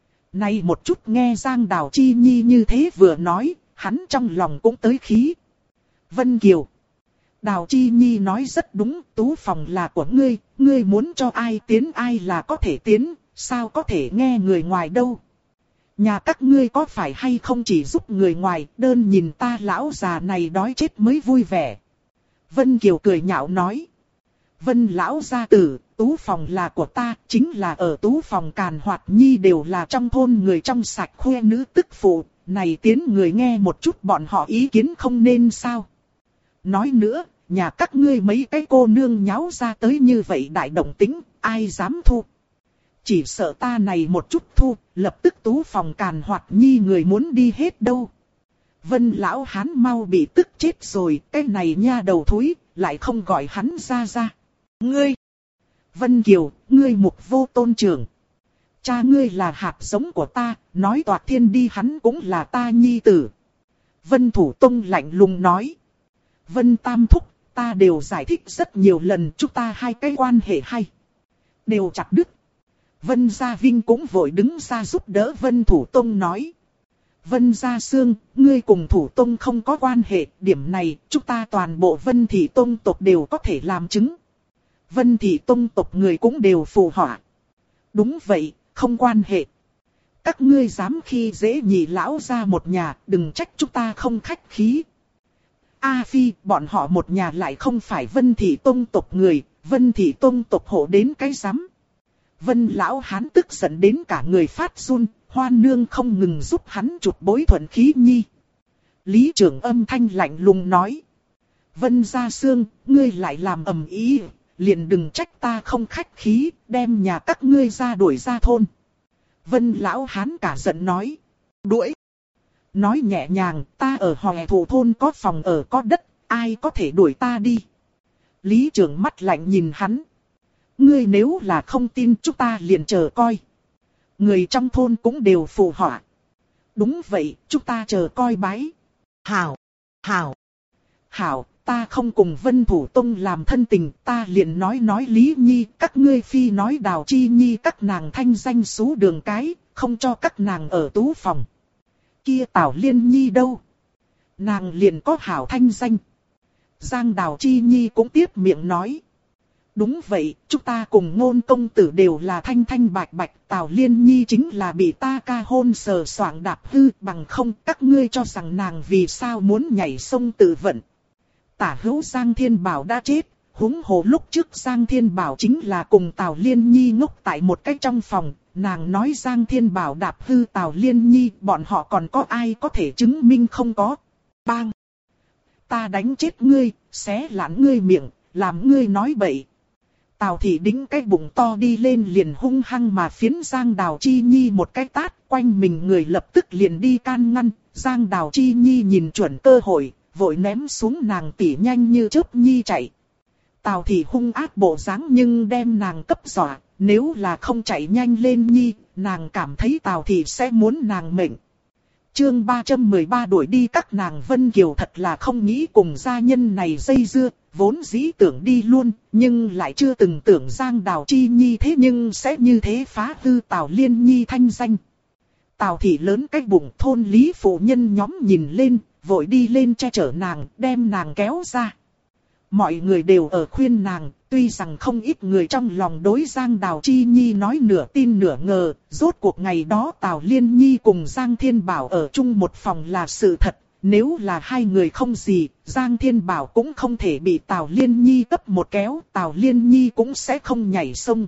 Nay một chút nghe Giang Đào Chi Nhi như thế vừa nói, hắn trong lòng cũng tới khí. Vân Kiều, Đào Chi Nhi nói rất đúng, tú phòng là của ngươi, ngươi muốn cho ai tiến ai là có thể tiến, sao có thể nghe người ngoài đâu. Nhà các ngươi có phải hay không chỉ giúp người ngoài, đơn nhìn ta lão già này đói chết mới vui vẻ. Vân Kiều cười nhạo nói. Vân lão gia tử, tú phòng là của ta, chính là ở tú phòng Càn Hoạt Nhi đều là trong thôn người trong sạch khoe nữ tức phụ, này tiến người nghe một chút bọn họ ý kiến không nên sao. Nói nữa, nhà các ngươi mấy cái cô nương nháo ra tới như vậy đại động tính, ai dám thu. Chỉ sợ ta này một chút thu, lập tức tú phòng Càn Hoạt Nhi người muốn đi hết đâu. Vân lão hán mau bị tức chết rồi, cái này nha đầu thúi, lại không gọi hắn ra. Ngươi! Vân Kiều, ngươi mục vô tôn trưởng. Cha ngươi là hạt giống của ta, nói toạc thiên đi hắn cũng là ta nhi tử. Vân Thủ Tông lạnh lùng nói. Vân Tam Thúc, ta đều giải thích rất nhiều lần, chúng ta hai cái quan hệ hay. Đều chặt đứt. Vân Gia Vinh cũng vội đứng ra giúp đỡ Vân Thủ Tông nói. Vân Gia Sương, ngươi cùng Thủ Tông không có quan hệ, điểm này chúng ta toàn bộ Vân Thị Tông tộc đều có thể làm chứng. Vân Thị Tông tộc người cũng đều phù họa. Đúng vậy, không quan hệ. Các ngươi dám khi dễ nhị lão ra một nhà, đừng trách chúng ta không khách khí. A Phi, bọn họ một nhà lại không phải Vân Thị Tông tộc người, Vân Thị Tông tộc hộ đến cái rắm. Vân lão hán tức giận đến cả người phát run, Hoan nương không ngừng giúp hắn chụp bối thuận khí nhi. Lý trưởng âm thanh lạnh lùng nói. Vân Gia Sương, ngươi lại làm ầm ĩ, liền đừng trách ta không khách khí, đem nhà các ngươi ra đuổi ra thôn. Vân lão hán cả giận nói. Đuổi. Nói nhẹ nhàng, ta ở Hòe Thổ thôn có phòng ở có đất, ai có thể đuổi ta đi. Lý trưởng mắt lạnh nhìn hắn. Ngươi nếu là không tin chúng ta liền chờ coi. Người trong thôn cũng đều phụ họa. Đúng vậy, chúng ta chờ coi bái. Hảo, hảo, hảo, ta không cùng Vân Thủ Tông làm thân tình, ta liền nói Lý Nhi, các ngươi phi nói Đào Chi Nhi các nàng thanh danh xú đường cái, không cho các nàng ở tú phòng. Kia Tào Liên Nhi đâu? Nàng liền có hảo thanh danh. Giang Đào Chi Nhi cũng tiếp miệng nói. Đúng vậy, chúng ta cùng Ngôn công tử đều là thanh thanh bạch bạch, Tào Liên Nhi chính là bị ta ca hôn sờ soạng đạp hư, bằng không các ngươi cho rằng nàng vì sao muốn nhảy sông tự vận. Tả hữu Giang Thiên Bảo đã chết, huống hồ lúc trước Giang Thiên Bảo chính là cùng Tào Liên Nhi ngốc tại một cái trong phòng, nàng nói Giang Thiên Bảo đạp hư Tào Liên Nhi, bọn họ còn có ai có thể chứng minh không có. Bang! Ta đánh chết ngươi, xé lạn ngươi miệng, làm ngươi nói bậy. Tào thị đĩnh cái bụng to đi lên liền hung hăng mà phiến Giang Đào Chi Nhi một cái tát, quanh mình người lập tức liền đi can ngăn. Giang Đào Chi Nhi nhìn chuẩn cơ hội, vội ném xuống nàng tỉ nhanh như chớp nhi chạy. Tào thị hung ác bộ dáng nhưng đem nàng cấp dọa, nếu là không chạy nhanh lên nhi, nàng cảm thấy Tào thị sẽ muốn nàng mệnh. Chương 313 đuổi đi các nàng. Vân Kiều thật là không nghĩ cùng gia nhân này dây dưa, vốn dĩ tưởng đi luôn, nhưng lại chưa từng tưởng Giang Đào Chi Nhi thế nhưng sẽ như thế phá hư Tào Liên Nhi thanh danh. Tào thị lớn cái bụng, thôn Lý phụ nhân nhóm nhìn lên, vội đi lên che chở nàng, đem nàng kéo ra. Mọi người đều ở khuyên nàng, tuy rằng không ít người trong lòng đối Giang Đào Chi Nhi nói nửa tin nửa ngờ, rốt cuộc ngày đó Tào Liên Nhi cùng Giang Thiên Bảo ở chung một phòng là sự thật, nếu là hai người không gì, Giang Thiên Bảo cũng không thể bị Tào Liên Nhi cấp một kéo, Tào Liên Nhi cũng sẽ không nhảy sông.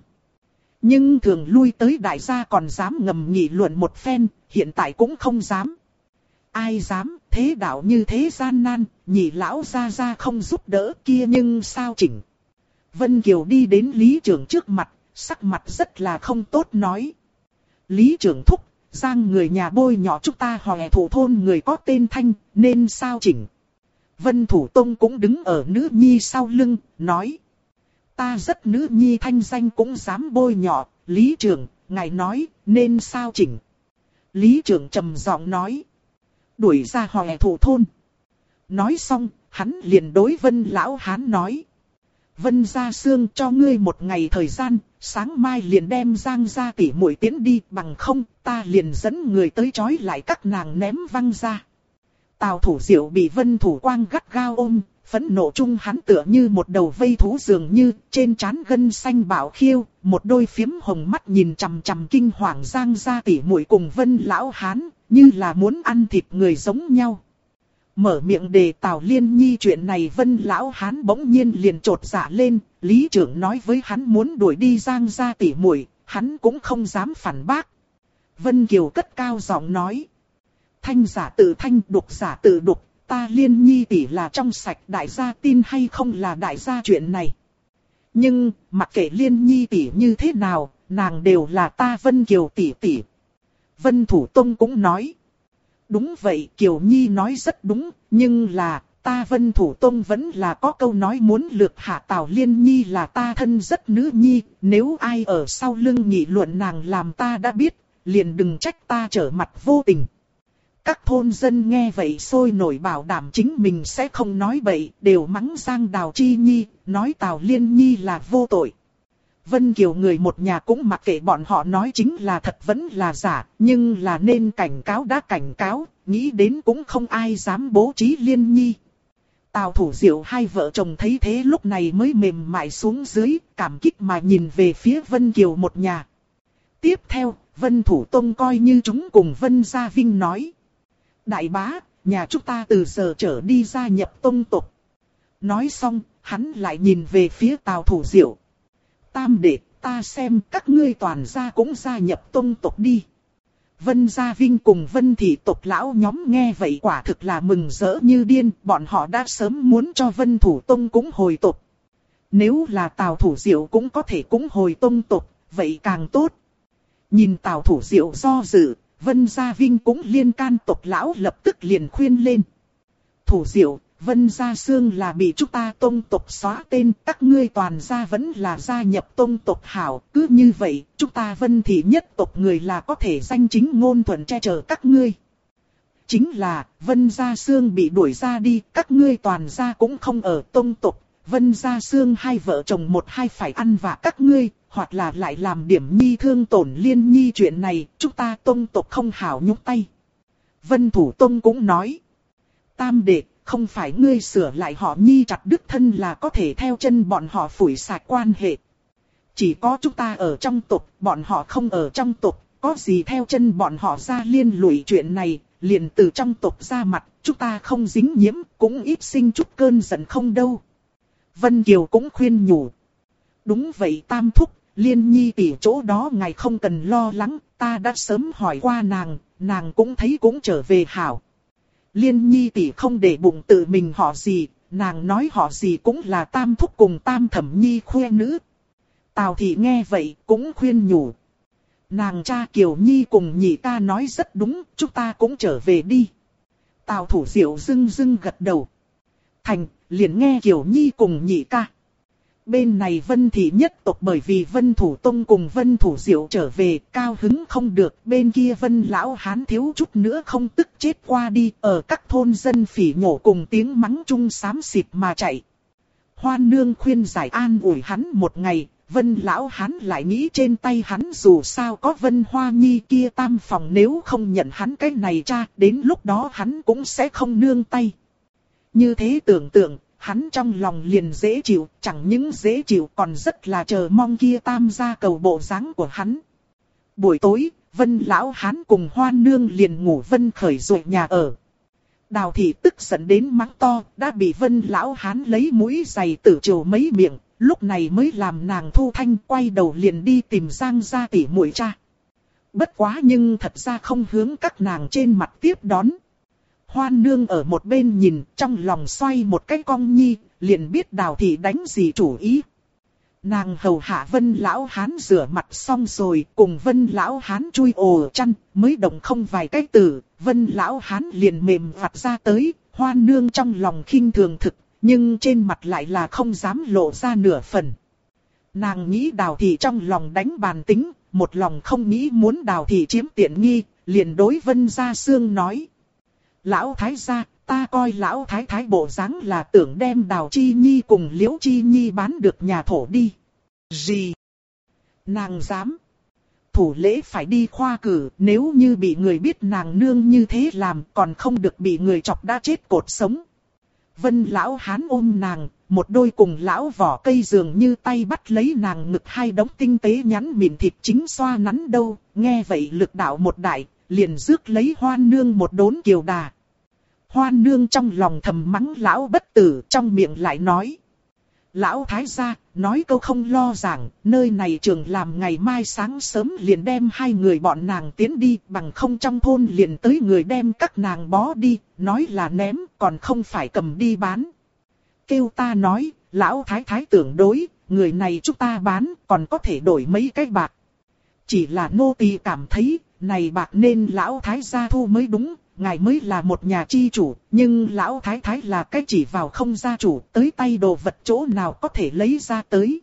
Nhưng thường lui tới đại gia còn dám ngầm nghị luận một phen, hiện tại cũng không dám. Ai dám, thế đạo như thế gian nan, nhị lão gia không giúp đỡ kia nhưng sao chỉnh. Vân Kiều đi đến Lý trưởng trước mặt, sắc mặt rất là không tốt nói. Lý trưởng thúc, Giang người nhà bôi nhỏ chúng ta Hòe Thổ thôn người có tên Thanh, nên sao chỉnh. Vân Thủ Tông cũng đứng ở nữ nhi sau lưng, nói. Ta rất nữ nhi thanh danh cũng dám bôi nhọ, Lý trưởng, ngài nói, nên sao chỉnh. Lý trưởng trầm giọng nói. Đuổi ra Hòe Thổ thôn. Nói xong, hắn liền đối Vân lão hán nói. Vân Gia Sương cho ngươi một ngày thời gian, sáng mai liền đem Giang gia tỷ muội tiến đi, bằng không ta liền dẫn người tới trói lại các nàng ném văng ra. Tào Thủ Diệu bị Vân Thủ Quang gắt gao ôm, phẫn nộ chung hắn tựa như một đầu vây thú dường như, trên trán gân xanh bạo khiêu, một đôi phiếm hồng mắt nhìn chằm chằm kinh hoàng Giang gia tỷ muội cùng Vân lão hán, như là muốn ăn thịt người giống nhau. Mở miệng đề Tào Liên Nhi chuyện này, Vân lão hán bỗng nhiên liền chột dạ lên, Lý trưởng nói với hắn muốn đuổi đi Giang gia tỷ muội, hắn cũng không dám phản bác. Vân Kiều cất cao giọng nói. Thanh giả tự thanh, đục giả tự đục, ta Liên Nhi tỷ là trong sạch, đại gia tin hay không là đại gia chuyện này. Nhưng, mặc kệ Liên Nhi tỷ như thế nào, nàng đều là ta Vân Kiều tỷ tỷ. Vân Thủ Tông cũng nói. Đúng vậy, Kiều Nhi nói rất đúng, nhưng là, ta Vân Thủ Tông vẫn là có câu nói muốn lược hạ Tào Liên Nhi là ta thân rất nữ nhi, nếu ai ở sau lưng nghị luận nàng làm ta đã biết, liền đừng trách ta trở mặt vô tình. Các thôn dân nghe vậy sôi nổi bảo đảm chính mình sẽ không nói bậy, đều mắng Giang Đào Chi Nhi, nói Tào Liên Nhi là vô tội. Vân Kiều người một nhà cũng mặc kệ bọn họ nói chính là thật vẫn là giả, nhưng là nên cảnh cáo đã cảnh cáo, nghĩ đến cũng không ai dám bố trí Liên Nhi. Tào Thủ Diệu hai vợ chồng thấy thế lúc này mới mềm mại xuống dưới, cảm kích mà nhìn về phía Vân Kiều một nhà. Tiếp theo, Vân Thủ Tông coi như chúng cùng Vân Gia Vinh nói. Đại bá, nhà chúng ta từ giờ trở đi gia nhập tông tộc. Nói xong, hắn lại nhìn về phía Tào Thủ Diệu. Tam đệ, ta xem các ngươi toàn gia cũng gia nhập tông tộc đi. Vân Gia Vinh cùng Vân Thị tộc lão nhóm nghe vậy quả thực là mừng rỡ như điên, bọn họ đã sớm muốn cho Vân Thủ Tông cũng hồi tộc. Nếu là Tào Thủ Diệu cũng có thể cũng hồi tông tộc, vậy càng tốt. Nhìn Tào Thủ Diệu do dự, Vân Gia Vinh cũng liên can tộc lão lập tức liền khuyên lên. Thủ Diệu, Vân Gia Sương là bị chúng ta tông tộc xóa tên, các ngươi toàn gia vẫn là gia nhập tông tộc hảo, cứ như vậy, chúng ta Vân Thị nhất tộc người là có thể danh chính ngôn thuận che chở các ngươi. Chính là, Vân Gia Sương bị đuổi ra đi, các ngươi toàn gia cũng không ở tông tộc, Vân Gia Sương hai vợ chồng một hai phải ăn vạ các ngươi, hoặc là lại làm điểm nhi thương tổn Liên Nhi chuyện này, chúng ta tông tộc không hảo nhúc tay. Vân Thủ Tông cũng nói, tam đệ, không phải ngươi sửa lại họ Nhi chặt đứt thân là có thể theo chân bọn họ phủi sạch quan hệ. Chỉ có chúng ta ở trong tộc, bọn họ không ở trong tộc, có gì theo chân bọn họ ra liên lụy chuyện này, liền từ trong tộc ra mặt, chúng ta không dính nhiễm, cũng ít sinh chút cơn giận không đâu. Vân Kiều cũng khuyên nhủ. Đúng vậy tam thúc, Liên Nhi tỷ chỗ đó ngài không cần lo lắng, ta đã sớm hỏi qua nàng cũng thấy cũng trở về hảo. Liên Nhi tỷ không để bụng tự mình họ gì, nàng nói họ gì cũng là tam thúc cùng tam thẩm nhi khoe nữ. Tào Thị nghe vậy cũng khuyên nhủ. Nàng cha Kiều Nhi cùng nhị ca nói rất đúng, chúng ta cũng trở về đi. Tào Thủ Diệu dưng dưng gật đầu. Thành, liền nghe Kiều Nhi cùng nhị ca. Bên này Vân Thị nhất tộc bởi vì Vân Thủ Tông cùng Vân Thủ Diệu trở về cao hứng không được. Bên kia Vân Lão Hán thiếu chút nữa không tức chết qua đi. Ở các thôn dân phỉ nhổ cùng tiếng mắng chung xám xịt mà chạy. Hoan Nương khuyên giải an ủi hắn một ngày. Vân Lão Hán lại nghĩ trên tay hắn dù sao có Vân Hoa Nhi kia tam phòng, nếu không nhận hắn cái này cha, đến lúc đó hắn cũng sẽ không nương tay. Như thế tưởng tượng, hắn trong lòng liền dễ chịu, chẳng những dễ chịu còn rất là chờ mong kia tam gia cầu bộ dáng của hắn. Buổi tối, Vân Lão Hán cùng Hoan Nương liền ngủ Vân Khởi rồi nhà ở. Đào Thị tức giận đến mắng to, đã bị Vân Lão Hán lấy mũi giày tử trừ mấy miệng, lúc này mới làm nàng thu thanh quay đầu liền đi tìm Giang gia tỷ muội cha. Bất quá nhưng thật ra không hướng các nàng trên mặt tiếp đón. Hoan Nương ở một bên nhìn, trong lòng xoay một cái cong nhi, liền biết Đào Thị đánh gì chủ ý. Nàng hầu hạ Vân Lão Hán rửa mặt xong rồi, cùng Vân Lão Hán chui ổ chăn, mới động không vài cái từ, Vân Lão Hán liền mềm vặt ra tới, Hoan Nương trong lòng khinh thường thực, nhưng trên mặt lại là không dám lộ ra nửa phần. Nàng nghĩ Đào Thị trong lòng đánh bàn tính, một lòng không nghĩ muốn Đào Thị chiếm tiện nghi, liền đối Vân Gia Sương nói. Lão Thái gia, ta coi Lão Thái Thái bộ dáng là tưởng đem Đào Chi Nhi cùng Liễu Chi Nhi bán được nhà thổ đi. Gì? Nàng dám? Thủ lễ phải đi khoa cử, nếu như bị người biết nàng nương như thế làm còn không được bị người chọc đã chết cột sống. Vân Lão Hán ôm nàng, một đôi cùng lão vỏ cây dường như tay bắt lấy nàng ngực hai đống tinh tế nhắn mịn thịt chính xoa nắn đâu, nghe vậy lực đạo một đại, liền rước lấy Hoan Nương một đốn kiều đà. Hoan Nương trong lòng thầm mắng lão bất tử, trong miệng lại nói. Lão Thái gia, nói câu không lo giảng, nơi này trường làm ngày mai sáng sớm liền đem hai người bọn nàng tiến đi, bằng không trong thôn liền tới người đem các nàng bó đi, nói là ném, còn không phải cầm đi bán. Kêu ta nói, Lão Thái Thái tưởng đối, người này chúng ta bán, còn có thể đổi mấy cái bạc. Chỉ là nô tỳ cảm thấy, này bạc nên Lão Thái gia thu mới đúng. Ngài mới là một nhà chi chủ, nhưng Lão Thái Thái là cái chỉ vào không gia chủ, tới tay đồ vật chỗ nào có thể lấy ra tới.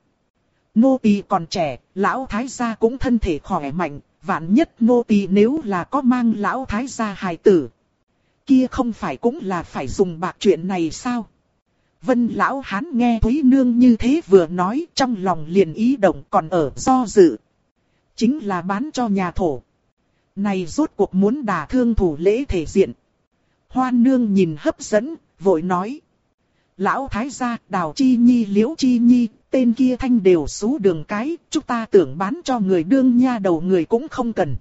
Nô tỳ còn trẻ, Lão Thái gia cũng thân thể khỏe mạnh, vạn nhất nô tỳ nếu là có mang Lão Thái gia hài tử. Kia không phải cũng là phải dùng bạc chuyện này sao? Vân Lão Hán nghe Thúy Nương như thế vừa nói, trong lòng liền ý động còn ở do dự. Chính là bán cho nhà thổ. Này rốt cuộc muốn đả thương thủ lễ thể diện. Hoan Nương nhìn hấp dẫn, vội nói. Lão Thái gia, Đào Chi Nhi, Liễu Chi Nhi, tên kia thanh đều xú đường cái, chúng ta tưởng bán cho người đương nha đầu người cũng không cần.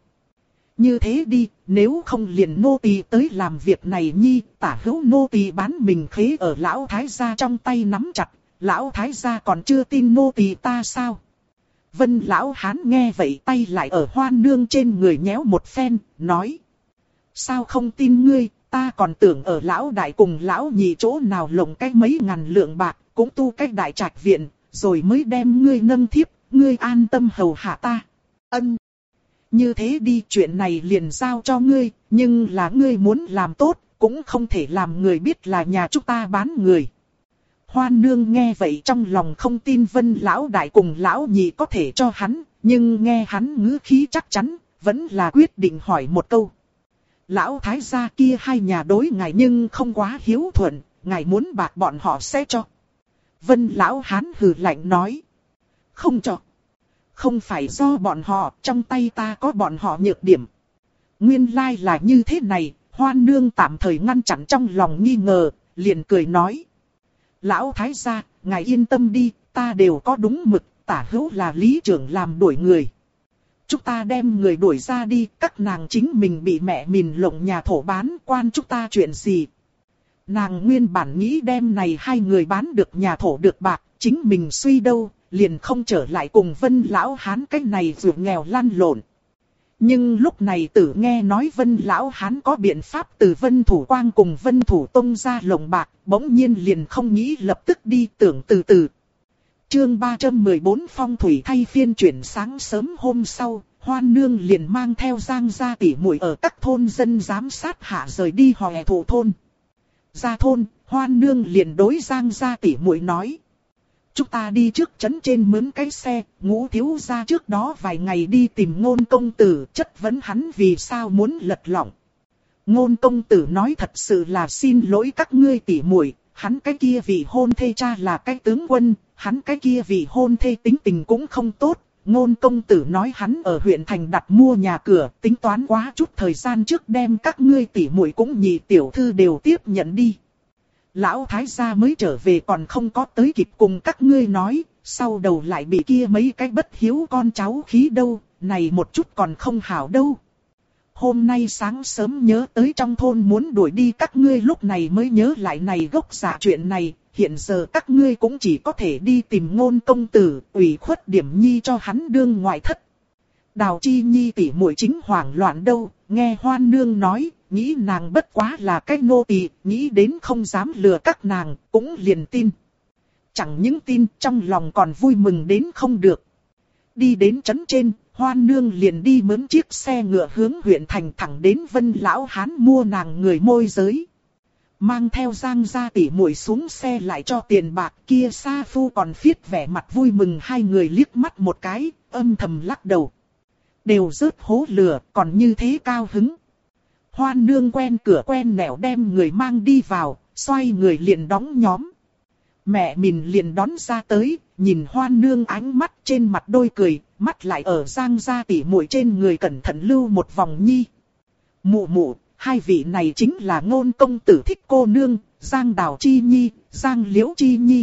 Như thế đi, nếu không liền nô tỳ tới làm việc này nhi, tả hữu nô tỳ bán mình khế ở Lão Thái gia trong tay nắm chặt, Lão Thái gia còn chưa tin nô tỳ ta sao? Vân lão hán nghe vậy tay lại ở Hoan Nương trên người nhéo một phen, nói. Sao không tin ngươi, ta còn tưởng ở lão đại cùng lão nhị chỗ nào lồng cái mấy ngàn lượng bạc, cũng tu cái đại trạch viện, rồi mới đem ngươi nâng thiếp, ngươi an tâm hầu hạ ta. Ân. Như thế đi, chuyện này liền giao cho ngươi, nhưng là ngươi muốn làm tốt, cũng không thể làm người biết là nhà chúng ta bán người. Hoan Nương nghe vậy trong lòng không tin Vân lão đại cùng lão nhị có thể cho hắn, nhưng nghe hắn ngữ khí chắc chắn, vẫn là quyết định hỏi một câu. Lão thái gia kia hai nhà đối ngài nhưng không quá hiếu thuận, ngài muốn bạc bọn họ sẽ cho. Vân lão hán hừ lạnh nói. Không cho. Không phải do bọn họ, trong tay ta có bọn họ nhược điểm. Nguyên lai là như thế này, Hoan Nương tạm thời ngăn chặn trong lòng nghi ngờ, liền cười nói. Lão thái gia, ngài yên tâm đi, ta đều có đúng mực, tả hữu là lý trưởng làm đuổi người. Chúng ta đem người đuổi ra đi, các nàng chính mình bị mẹ mình lộng nhà thổ bán, quan chúng ta chuyện gì. Nàng nguyên bản nghĩ đem này hai người bán được nhà thổ được bạc, chính mình suy đâu, liền không trở lại cùng Vân lão hán cái này vừa nghèo lăn lộn. Nhưng lúc này tử nghe nói Vân lão hán có biện pháp từ Vân Thủ Quang cùng Vân Thủ Tông ra lồng bạc, bỗng nhiên liền không nghĩ lập tức đi tưởng từ từ. Chương 314 phong thủy thay phiên chuyển. Sáng sớm hôm sau, Hoan Nương liền mang theo Giang gia tỷ muội ở các thôn dân giám sát hạ rời đi Hòe Thổ thôn. Ra thôn, Hoan Nương liền đối Giang gia tỷ muội nói. Chúng ta đi trước trấn trên mướn cái xe, Ngũ thiếu gia trước đó vài ngày đi tìm Ngôn công tử, chất vấn hắn vì sao muốn lật lọng. Ngôn công tử nói thật sự là xin lỗi các ngươi tỷ muội, hắn cái kia vị hôn thê cha là cái tướng quân, hắn cái kia vị hôn thê tính tình cũng không tốt. Ngôn công tử nói hắn ở huyện thành đặt mua nhà cửa, tính toán quá chút thời gian trước đem các ngươi tỷ muội cũng nhị tiểu thư đều tiếp nhận đi. Lão thái gia mới trở về còn không có tới kịp cùng các ngươi nói, sau đầu lại bị kia mấy cái bất hiếu con cháu khí đâu, này một chút còn không hảo đâu. Hôm nay sáng sớm nhớ tới trong thôn muốn đuổi đi các ngươi, lúc này mới nhớ lại này gốc dạ chuyện này, hiện giờ các ngươi cũng chỉ có thể đi tìm Ngôn công tử, ủy khuất điểm nhi cho hắn đương ngoại thất. Đào Chi Nhi tỷ muội chính hoảng loạn đâu, nghe Hoan Nương nói, nghĩ nàng bất quá là cái nô tỳ, nghĩ đến không dám lừa các nàng, cũng liền tin. Chẳng những tin, trong lòng còn vui mừng đến không được. Đi đến trấn trên, Hoan Nương liền đi mướn chiếc xe ngựa hướng huyện thành thẳng đến Vân lão hán mua nàng người môi giới. Mang theo Giang gia tỷ muội xuống xe lại cho tiền bạc, kia Sa Phu còn phiết vẻ mặt vui mừng, hai người liếc mắt một cái, âm thầm lắc đầu. Đều rớt hố lửa, còn như thế cao hứng. Hoan Nương quen cửa quen nẻo đem người mang đi vào, xoay người liền đóng nhóm. Mẹ mình liền đón ra tới, nhìn Hoan Nương ánh mắt trên mặt đôi cười, mắt lại ở Giang gia tỷ muội trên người cẩn thận lưu một vòng nhi. Mụ mụ, hai vị này chính là Ngôn công tử thích cô nương, Giang Đào Chi Nhi, Giang Liễu Chi Nhi.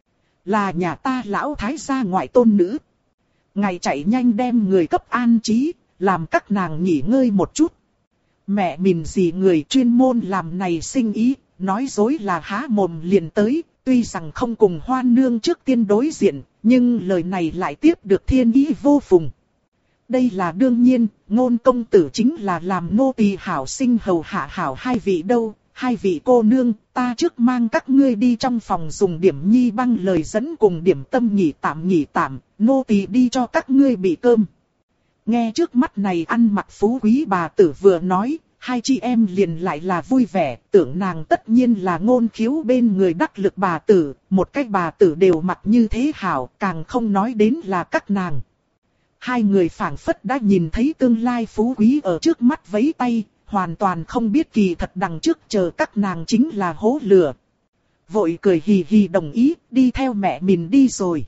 Là nhà ta lão thái gia ngoại tôn nữ. Ngài chạy nhanh đem người cấp an trí, làm các nàng nghỉ ngơi một chút. Mẹ mình gì người chuyên môn làm này sinh ý, nói dối là há mồm liền tới, tuy rằng không cùng Hoan Nương trước tiên đối diện, nhưng lời này lại tiếp được thiên ý vô phùng. Đây là đương nhiên, Ngôn công tử chính là làm nô tỳ hảo sinh hầu hạ hảo hai vị đâu, hai vị cô nương, ta trước mang các ngươi đi trong phòng dùng điểm nhi băng lời dẫn cùng điểm tâm nghỉ tạm, nô tỳ đi cho các ngươi bị cơm. Nghe trước mắt này ăn mặc phú quý bà tử vừa nói, hai chị em liền lại là vui vẻ, tưởng nàng tất nhiên là Ngôn khiếu bên người đắc lực bà tử, một cách bà tử đều mặc như thế hảo, càng không nói đến là các nàng. Hai người phảng phất đã nhìn thấy tương lai phú quý ở trước mắt vẫy tay, hoàn toàn không biết kỳ thật đằng trước chờ các nàng chính là hố lửa. Vội cười hì hì đồng ý, đi theo mẹ mình đi rồi.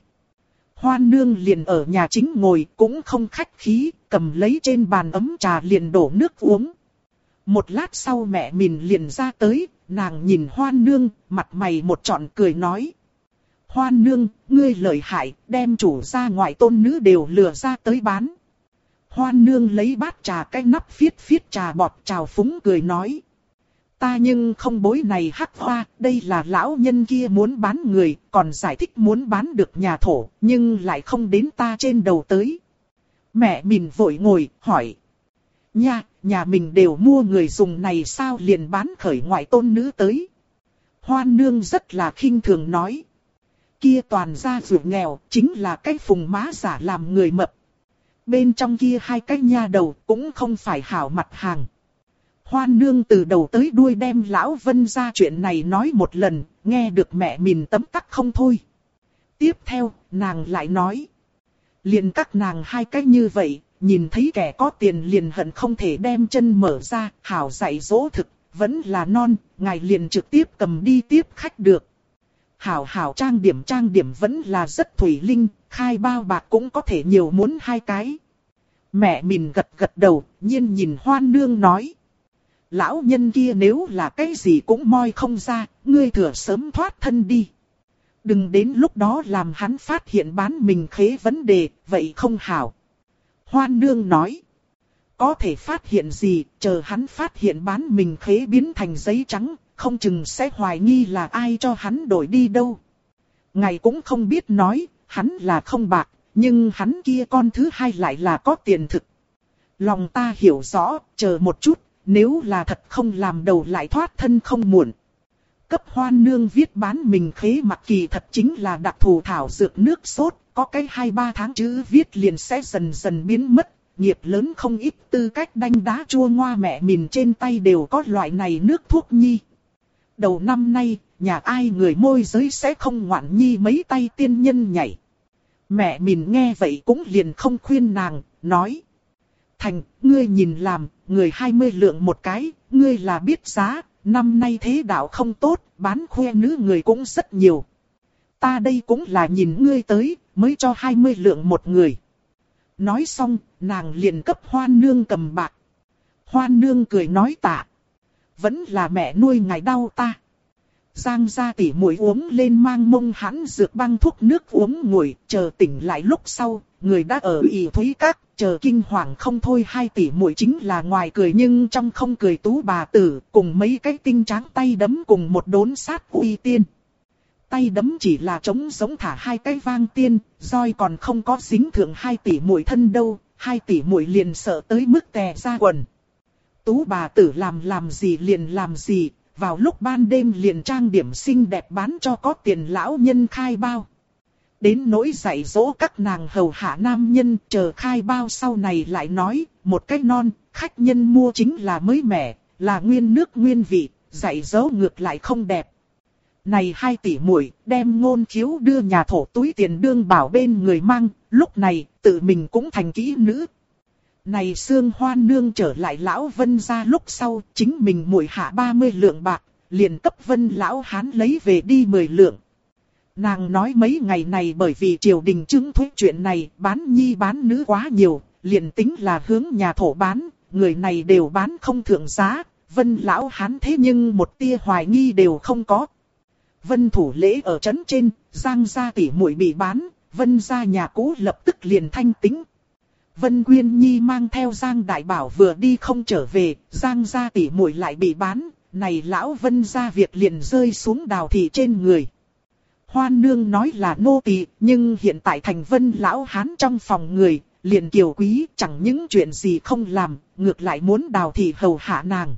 Hoan Nương liền ở nhà chính ngồi, cũng không khách khí, cầm lấy trên bàn ấm trà liền đổ nước uống. Một lát sau mẹ mình liền ra tới, nàng nhìn Hoan Nương, mặt mày một trọn cười nói. Hoan Nương, ngươi lợi hại, đem chủ gia ngoại tôn nữ đều lừa ra tới bán. Hoan Nương lấy bát trà cái nắp phiết trà bọt trào phúng cười nói. Ta nhưng không bối này hắc hoa, đây là lão nhân kia muốn bán người, còn giải thích muốn bán được nhà thổ, nhưng lại không đến ta trên đầu tới. Mẹ mình vội ngồi, hỏi. Nha, nhà mình đều mua người dùng này sao liền bán khởi ngoại tôn nữ tới. Hoan nương rất là khinh thường nói. Kia toàn gia ruột nghèo, chính là cái phùng má giả làm người mập. Bên trong kia hai cái nha đầu cũng không phải hảo mặt hàng. Hoan nương từ đầu tới đuôi đem lão Vân ra chuyện này nói một lần, nghe được mẹ mình tấm tắc không thôi. Tiếp theo, nàng lại nói. Liền các nàng hai cái như vậy, nhìn thấy kẻ có tiền liền hận không thể đem chân mở ra, hảo dạy dỗ thực, vẫn là non, ngài liền trực tiếp cầm đi tiếp khách được. Hảo trang điểm vẫn là rất thủy linh, khai bao bạc cũng có thể nhiều muốn hai cái. Mẹ mình gật đầu, nhiên nhìn Hoan nương nói. Lão nhân kia nếu là cái gì cũng moi không ra, ngươi thừa sớm thoát thân đi. Đừng đến lúc đó làm hắn phát hiện bán mình khế vấn đề, vậy không hảo. Hoan nương nói. Có thể phát hiện gì, chờ hắn phát hiện bán mình khế biến thành giấy trắng, không chừng sẽ hoài nghi là ai cho hắn đổi đi đâu. Ngài cũng không biết nói, hắn là không bạc, nhưng hắn kia con thứ hai lại là có tiền thực. Lòng ta hiểu rõ, chờ một chút, nếu là thật không làm đầu lại thoát thân không muộn. Cấp Hoan nương viết bán mình khế mặc kỳ thật chính là đặc thù thảo dược nước sốt, có cái 2-3 tháng chữ viết liền sẽ dần dần biến mất, nghiệp lớn không ít tư cách đanh đá chua ngoa mẹ mình trên tay đều có loại này nước thuốc nhi. Đầu năm nay, nhà ai người môi giới sẽ không ngoạn nhi mấy tay tiên nhân nhảy. Mẹ mình nghe vậy cũng liền không khuyên nàng, nói. Thành, ngươi nhìn làm, người 20 lượng một cái, ngươi là biết giá, năm nay thế đạo không tốt, bán khoe nữ người cũng rất nhiều. Ta đây cũng là nhìn ngươi tới, mới cho 20 lượng một người. Nói xong, nàng liền cấp Hoan nương cầm bạc. Hoan nương cười nói tạ. Vẫn là mẹ nuôi ngài đau ta. Giang gia tỉ muội uống lên mang mông hãn dược băng thuốc nước uống ngồi, chờ tỉnh lại lúc sau, người đã ở ỷ thúy các, chờ kinh hoàng không thôi. Hai tỉ muội chính là ngoài cười nhưng trong không cười tú bà tử, cùng mấy cái tinh tráng tay đấm cùng một đốn sát uy tiên. Tay đấm chỉ là trống giống thả hai cái vang tiên, roi còn không có dính thượng hai tỷ muội thân đâu, hai tỷ muội liền sợ tới mức tè ra quần. Tú bà tử làm gì liền làm gì, vào lúc ban đêm liền trang điểm xinh đẹp bán cho có tiền lão nhân khai bao. Đến nỗi dạy dỗ các nàng hầu hạ nam nhân, chờ khai bao sau này lại nói, một cái non, khách nhân mua chính là mới mẻ, là nguyên nước nguyên vị, dạy dỗ ngược lại không đẹp. Này hai tỷ muội đem Ngôn Khiếu đưa nhà thổ túi tiền đương bảo bên người mang, lúc này tự mình cũng thành kỹ nữ. Này Sương Hoan nương trở lại lão Vân gia lúc sau, chính mình muội hạ 30 lượng bạc, liền cấp Vân lão hán lấy về đi 10 lượng. Nàng nói mấy ngày này bởi vì triều đình chứng thuế chuyện này, bán nhi bán nữ quá nhiều, liền tính là hướng nhà thổ bán, người này đều bán không thượng giá, Vân lão hán thế nhưng một tia hoài nghi đều không có. Vân thủ lễ ở trấn trên, Giang gia tỷ muội bị bán, Vân gia nhà cũ lập tức liền thanh tĩnh. Vân Quyên Nhi mang theo Giang Đại Bảo vừa đi không trở về, Giang gia tỷ muội lại bị bán, này lão Vân gia việc liền rơi xuống Đào thị trên người. Hoan nương nói là nô tỳ, nhưng hiện tại thành Vân lão hán trong phòng người, liền kiều quý chẳng những chuyện gì không làm, ngược lại muốn Đào thị hầu hạ nàng.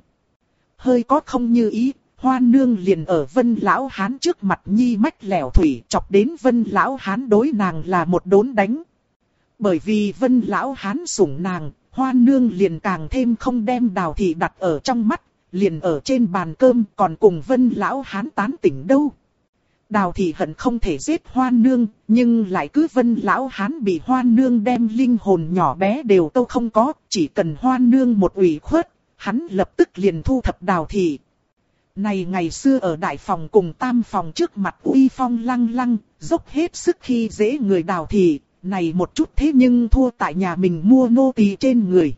Hơi có không như ý. Hoan nương liền ở Vân lão hán trước mặt nhi mách lẻo thủy, chọc đến Vân lão hán đối nàng là một đốn đánh. Bởi vì Vân lão hán sủng nàng, Hoan nương liền càng thêm không đem Đào thị đặt ở trong mắt, liền ở trên bàn cơm còn cùng Vân lão hán tán tỉnh đâu. Đào thị hận không thể giết Hoan nương, nhưng lại cứ Vân lão hán bị Hoan nương đem linh hồn nhỏ bé đều tâu không có, chỉ cần Hoan nương một ủy khuất, hắn lập tức liền thu thập Đào thị. Này ngày xưa ở đại phòng cùng tam phòng trước mặt uy phong lăng lăng, dốc hết sức khi dễ người Đào thị, này một chút thế nhưng thua tại nhà mình mua nô tỳ trên người.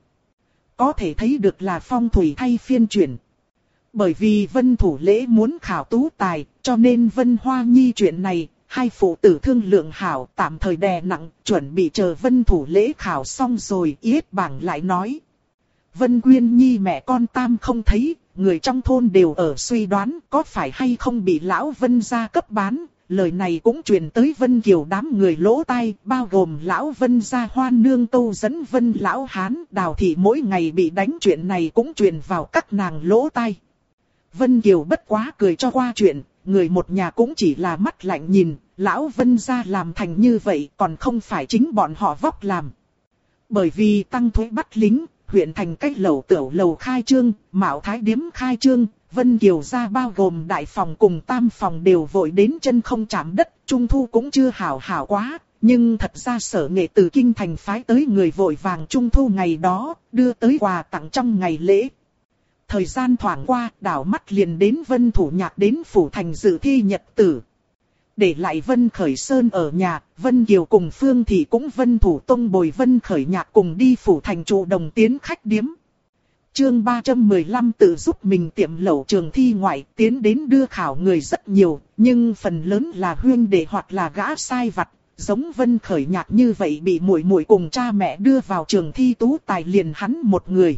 Có thể thấy được là phong thủy thay phiên chuyển. Bởi vì Vân thủ lễ muốn khảo tú tài, cho nên Vân Hoa Nhi chuyện này, hai phụ tử thương lượng hảo tạm thời đè nặng, chuẩn bị chờ Vân thủ lễ khảo xong rồi yết bảng lại nói. Vân Quyên Nhi mẹ con tam không thấy, người trong thôn đều ở suy đoán có phải hay không bị lão Vân gia cấp bán. Lời này cũng truyền tới Vân Kiều đám người lỗ tai, bao gồm lão Vân gia Hoan Nương câu dẫn Vân lão hán, Đào thị mỗi ngày bị đánh, chuyện này cũng truyền vào các nàng lỗ tai. Vân Kiều bất quá cười cho qua chuyện, người một nhà cũng chỉ là mắt lạnh nhìn, lão Vân gia làm thành như vậy còn không phải chính bọn họ vóc làm. Bởi vì tăng thuế bắt lính, huyện thành cách lẩu tiểu lầu khai trương, Mạo Thái điếm khai trương, Vân Kiều gia bao gồm đại phòng cùng tam phòng đều vội đến chân không chạm đất, trung thu cũng chưa hảo hảo quá, nhưng thật ra Sở Nghệ từ kinh thành phái tới người vội vàng trung thu ngày đó, đưa tới quà tặng trong ngày lễ. Thời gian thoảng qua, đảo mắt liền đến Vân Thủ Nhạc đến phủ thành dự thi nhật tử. Để lại Vân Khởi Sơn ở nhà, Vân Kiều cùng Phương Thị cũng Vân Thủ Tông bồi Vân Khởi Nhạc cùng đi phủ thành trụ đồng tiến khách điếm. Chương 315 tự giúp mình tiệm lẩu trường thi ngoại, tiến đến đưa khảo người rất nhiều, nhưng phần lớn là huyên đệ hoặc là gã sai vặt, giống Vân Khởi Nhạc như vậy bị muội muội cùng cha mẹ đưa vào trường thi tú tài liền hắn một người.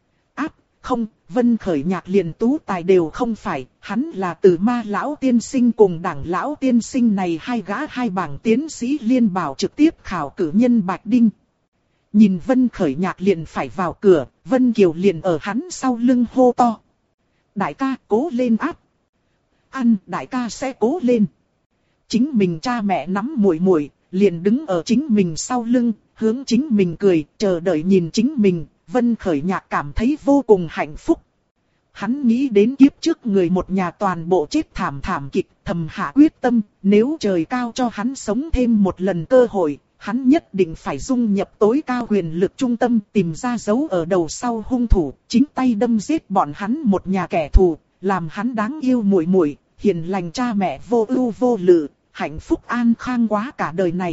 Không, Vân Khởi Nhạc liền tú tài đều không phải, hắn là từ Ma lão tiên sinh cùng Đảng lão tiên sinh này hai gã hai bảng tiến sĩ liên bảo trực tiếp khảo cử nhân Bạch Đinh. Nhìn Vân Khởi Nhạc liền phải vào cửa, Vân Kiều liền ở hắn sau lưng hô to. Đại ca cố lên áp. Ăn, đại ca sẽ cố lên. Chính mình cha mẹ nắm muội muội, liền đứng ở chính mình sau lưng, hướng chính mình cười, chờ đợi nhìn chính mình. Vân Khởi Nhạc cảm thấy vô cùng hạnh phúc. Hắn nghĩ đến kiếp trước người một nhà toàn bộ chết thảm thảm kịch, thầm hạ quyết tâm, nếu trời cao cho hắn sống thêm một lần cơ hội, hắn nhất định phải dung nhập tối cao quyền lực trung tâm, tìm ra dấu ở đầu sau hung thủ, chính tay đâm giết bọn hắn một nhà kẻ thù, làm hắn đáng yêu muội muội, hiền lành cha mẹ vô ưu vô lự, hạnh phúc an khang quá cả đời này.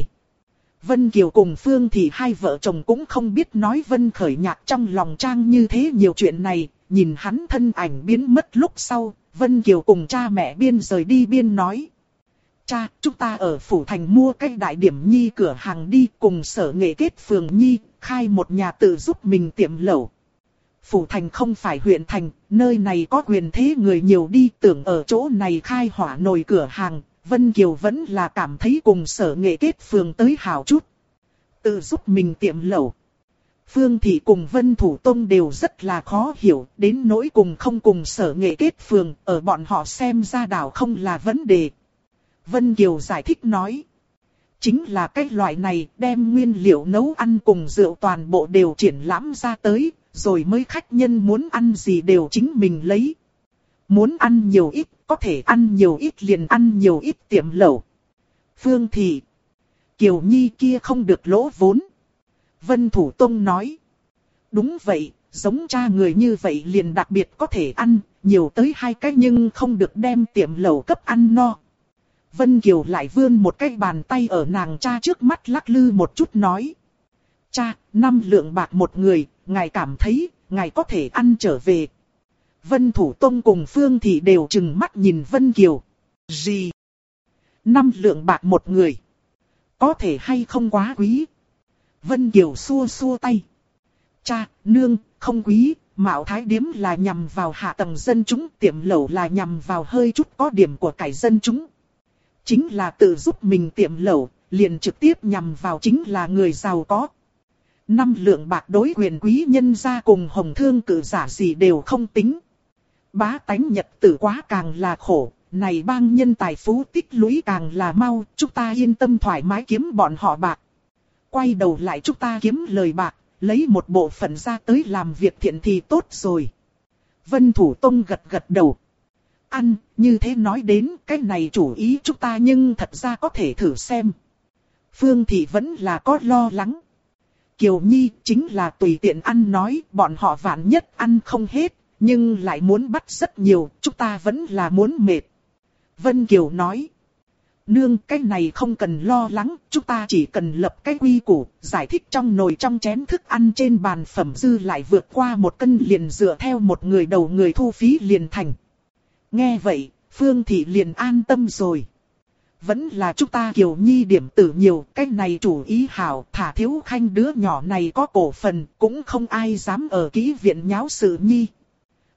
Vân Kiều cùng Phương Thị hai vợ chồng cũng không biết nói Vân Khởi Nhạc trong lòng trang như thế nhiều chuyện này, nhìn hắn thân ảnh biến mất lúc sau, Vân Kiều cùng cha mẹ biên rời đi biên nói. Cha, chúng ta ở phủ thành mua cái đại điểm nhi cửa hàng đi cùng Sở Nghệ kết phường nhi, khai một nhà tự giúp mình tiệm lẩu. Phủ thành không phải huyện thành, nơi này có quyền thế người nhiều đi, tưởng ở chỗ này khai hỏa nồi cửa hàng. Vân Kiều vẫn là cảm thấy cùng Sở Nghệ kết phường tới hảo chút. Tự giúp mình tiệm lẩu. Phương Thị cùng Vân Thủ Tông đều rất là khó hiểu, đến nỗi cùng không cùng Sở Nghệ kết phường, ở bọn họ xem ra đảo không là vấn đề. Vân Kiều giải thích nói. Chính là cái loại này, đem nguyên liệu nấu ăn cùng rượu toàn bộ đều triển lãm ra tới, rồi mới khách nhân muốn ăn gì đều chính mình lấy. Muốn ăn nhiều ít, có thể ăn nhiều ít liền ăn nhiều ít tiệm lẩu. Phương Thị. Kiều Nhi kia không được lỗ vốn. Vân Thủ Tông nói. Đúng vậy, giống cha người như vậy liền đặc biệt có thể ăn, nhiều tới 2 cái nhưng không được đem tiệm lẩu cấp ăn no. Vân Kiều lại vươn một cái bàn tay ở nàng cha trước mắt lắc lư một chút nói. Cha, 5 lượng bạc một người, ngài cảm thấy, ngài có thể ăn trở về. Vân Thủ Tông cùng Phương Thị đều trừng mắt nhìn Vân Kiều. Gì? 5 lượng bạc một người. Có thể hay không quá quý? Vân Kiều xua xua tay. Cha, nương, không quý, Mạo Thái điếm là nhằm vào hạ tầng dân chúng, tiệm lẩu là nhằm vào hơi chút có điểm của cải dân chúng. Chính là tự giúp mình tiệm lẩu, liền trực tiếp nhằm vào chính là người giàu có. 5 lượng bạc đối quyền quý nhân gia cùng hồng thương cử giả gì đều không tính. Bá tánh nhật tử quá càng là khổ, này bang nhân tài phú tích lũy càng là mau, chúng ta yên tâm thoải mái kiếm bọn họ bạc. Quay đầu lại chúng ta kiếm lời bạc, lấy một bộ phận ra tới làm việc thiện thì tốt rồi. Vân Thủ Tông gật gật đầu. Ăn, như thế nói đến cái này chủ ý chúng ta nhưng thật ra có thể thử xem. Phương Thị vẫn là có lo lắng. Kiều Nhi chính là tùy tiện ăn nói, bọn họ vạn nhất ăn không hết, nhưng lại muốn bắt rất nhiều, chúng ta vẫn là muốn mệt. Vân Kiều nói. Nương, cái này không cần lo lắng, chúng ta chỉ cần lập cái quy củ, giải thích trong nồi trong chén thức ăn trên bàn phẩm dư lại vượt qua 1 cân liền dựa theo một người đầu người thu phí liền thành. Nghe vậy, Phương Thị liền an tâm rồi. Vẫn là chúng ta Kiều Nhi điểm tử nhiều, cái này chủ ý hảo, thả Thiếu Khanh đứa nhỏ này có cổ phần, cũng không ai dám ở kỹ viện nháo sự nhi.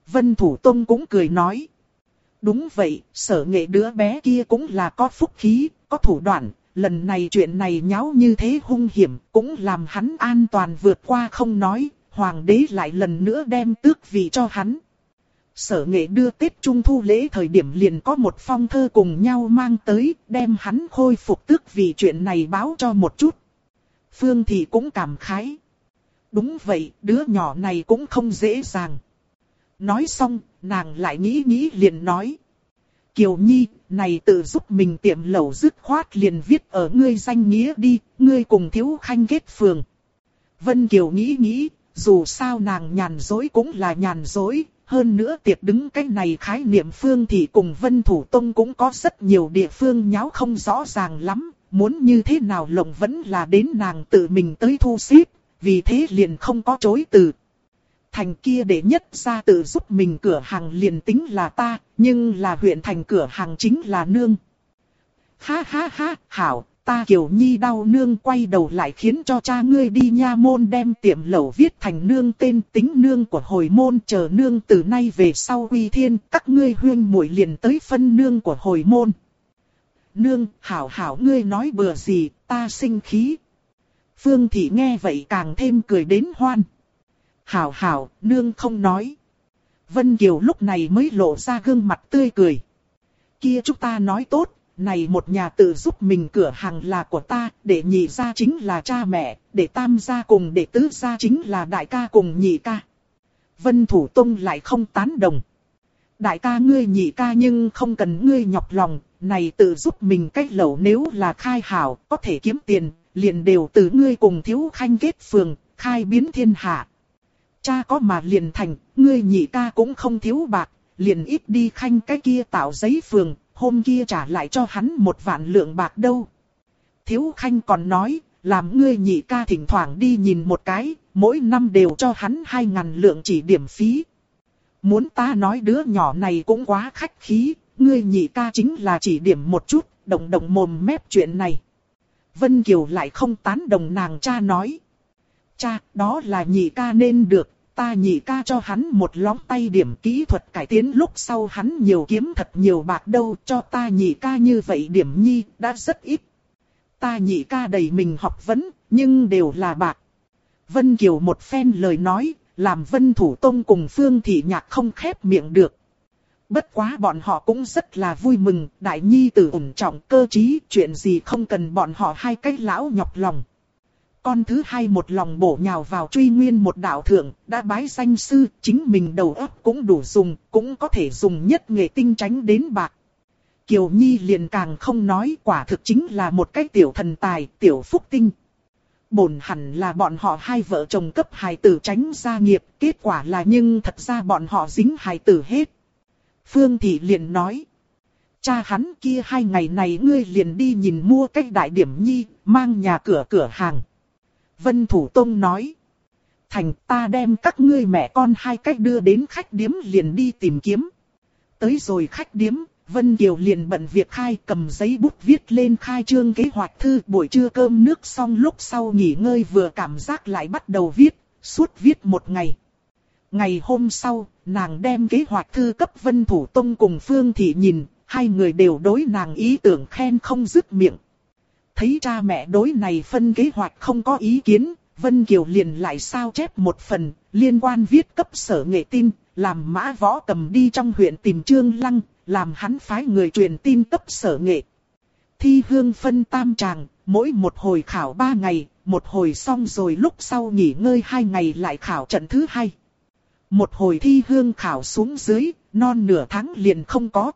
Vân Thủ Tông cũng cười nói. Đúng vậy, Sở Nghệ đứa bé kia cũng là có phúc khí, có thủ đoạn. Lần này chuyện này nháo như thế hung hiểm, cũng làm hắn an toàn vượt qua không nói. Hoàng đế lại lần nữa đem tước vị cho hắn. Sở Nghệ đưa Tết Trung Thu lễ thời điểm liền có một phong thơ cùng nhau mang tới, đem hắn khôi phục tước vị chuyện này báo cho một chút. Phương Thị cũng cảm khái. Đúng vậy, đứa nhỏ này cũng không dễ dàng. Nói xong, nàng lại nghĩ liền nói. Kiều Nhi, này tự giúp mình tiệm lẩu dứt khoát liền viết ở ngươi danh nghĩa đi, ngươi cùng Thiếu Khanh kết phường. Vân Kiều nghĩ, dù sao nàng nhàn dối cũng là nhàn dối, hơn nữa tiệc đứng cái này khái niệm Phương Thị cùng Vân Thủ Tông cũng có rất nhiều địa phương nháo không rõ ràng lắm, muốn như thế nào lộng vẫn là đến nàng tự mình tới thu xếp, vì thế liền không có chối từ. Thành kia để nhất ra tự giúp mình cửa hàng liền tính là ta, nhưng là huyện thành cửa hàng chính là nương. Ha ha ha, hảo, ta Kiều Nhi đau nương quay đầu lại khiến cho cha ngươi đi nha môn đem tiệm lẩu viết thành nương tên tính nương của hồi môn, chờ nương từ nay về sau quy thiên, các ngươi huyên muội liền tới phân nương của hồi môn. Nương, hảo ngươi nói bừa gì, ta sinh khí. Phương Thị nghe vậy càng thêm cười đến hoan. Hảo, nương không nói. Vân Kiều lúc này mới lộ ra gương mặt tươi cười. Kia chúng ta nói tốt, này một nhà tự giúp mình cửa hàng là của ta, để nhị gia chính là cha mẹ, để tam gia cùng để tứ gia chính là đại ca cùng nhị ca. Vân Thủ Tông lại không tán đồng. Đại ca ngươi nhị ca nhưng không cần ngươi nhọc lòng, này tự giúp mình cách lẩu nếu là khai hảo, có thể kiếm tiền, liền đều từ ngươi cùng Thiếu Khanh kết phường, khai biến thiên hạ. Cha có mà liền thành, ngươi nhị ca cũng không thiếu bạc, liền ít đi Khanh cái kia tạo giấy phường, hôm kia trả lại cho hắn 1 vạn lượng bạc đâu. Thiếu Khanh còn nói, làm ngươi nhị ca thỉnh thoảng đi nhìn một cái, mỗi năm đều cho hắn 2.000 lượng chỉ điểm phí. Muốn ta nói đứa nhỏ này cũng quá khách khí, ngươi nhị ca chính là chỉ điểm một chút, động mồm mép chuyện này. Vân Kiều lại không tán đồng nàng cha nói. Cha, đó là nhị ca nên được, ta nhị ca cho hắn một lóng tay điểm kỹ thuật cải tiến lúc sau hắn nhiều kiếm thật nhiều bạc đâu, cho ta nhị ca như vậy điểm nhi, đã rất ít. Ta nhị ca đầy mình học vấn, nhưng đều là bạc. Vân Kiều một phen lời nói, làm Vân Thủ Tông cùng Phương Thị Nhạc không khép miệng được. Bất quá bọn họ cũng rất là vui mừng, đại nhi tử ổn trọng cơ trí, chuyện gì không cần bọn họ hai cái lão nhọc lòng. Con thứ hai một lòng bổ nhào vào truy nguyên một đạo thượng, đã bái danh sư, chính mình đầu óc cũng đủ dùng, cũng có thể dùng nhất nghệ tinh tránh đến bạc. Kiều Nhi liền càng không nói, quả thực chính là một cái tiểu thần tài, tiểu phúc tinh. Bổn hẳn là bọn họ hai vợ chồng cấp hài tử tránh gia nghiệp, kết quả là nhưng thật ra bọn họ dính hài tử hết. Phương Thị liền nói. Cha hắn kia 2 ngày này ngươi liền đi nhìn mua cách đại điểm nhi, mang nhà cửa hàng. Vân Thủ Tông nói. Thành ta đem các ngươi mẹ con 2 cách đưa đến khách điếm liền đi tìm kiếm. Tới rồi khách điếm, Vân Kiều liền bận việc khai cầm giấy bút viết lên khai trương kế hoạch thư. Buổi trưa cơm nước xong lúc sau nghỉ ngơi vừa cảm giác lại bắt đầu viết, suốt viết 1 ngày. Ngày hôm sau, nàng đem kế hoạch thư cấp Vân Thủ Tông cùng Phương Thị nhìn, 2 người đều đối nàng ý tưởng khen không dứt miệng. Thấy cha mẹ đối này phân kế hoạch không có ý kiến, Vân Kiều liền lại sao chép một phần, liên quan viết cấp Sở Nghệ tin, làm Mã Võ Cầm đi trong huyện tìm Trương Lăng, làm hắn phái người truyền tin cấp Sở Nghệ. Thi hương phân tam tràng, mỗi một hồi khảo 3 ngày, một hồi xong rồi lúc sau nghỉ ngơi 2 ngày lại khảo trận thứ 2. Một hồi thi hương khảo xuống dưới, non nửa tháng liền không có.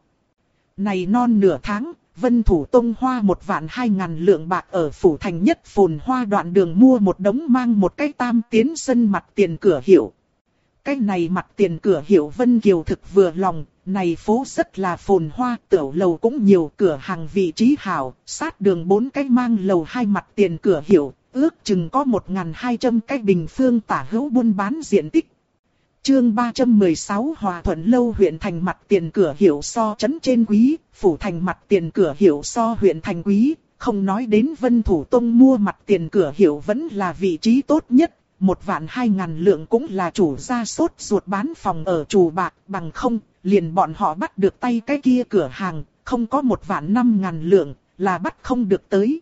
Này non nửa tháng, Vân Thủ Tông hoa 1.200.000 lượng bạc ở phủ thành nhất Phồn Hoa đoạn đường mua một đống mang một cái tam tiến sân mặt tiền cửa hiệu. Cái này mặt tiền cửa hiệu Vân Kiều thực vừa lòng, này phố rất là phồn hoa, tiểu lầu cũng nhiều, cửa hàng vị trí hảo, sát đường 4 cái mang lầu 2 mặt tiền cửa hiệu, ước chừng có 1.200 cái bình phương tả hữu buôn bán diện tích. Chương 316 Hòa Thuận Lâu huyện thành mặt tiền cửa hiệu so trấn trên quý, phủ thành mặt tiền cửa hiệu so huyện thành quý, không nói đến Vân Thủ Tông mua mặt tiền cửa hiệu vẫn là vị trí tốt nhất, 1.200.000 lượng cũng là chủ gia sốt ruột bán phòng ở Trù Bạc, bằng không, liền bọn họ bắt được tay cái kia cửa hàng, không có 1.500.000 lượng, là bắt không được tới.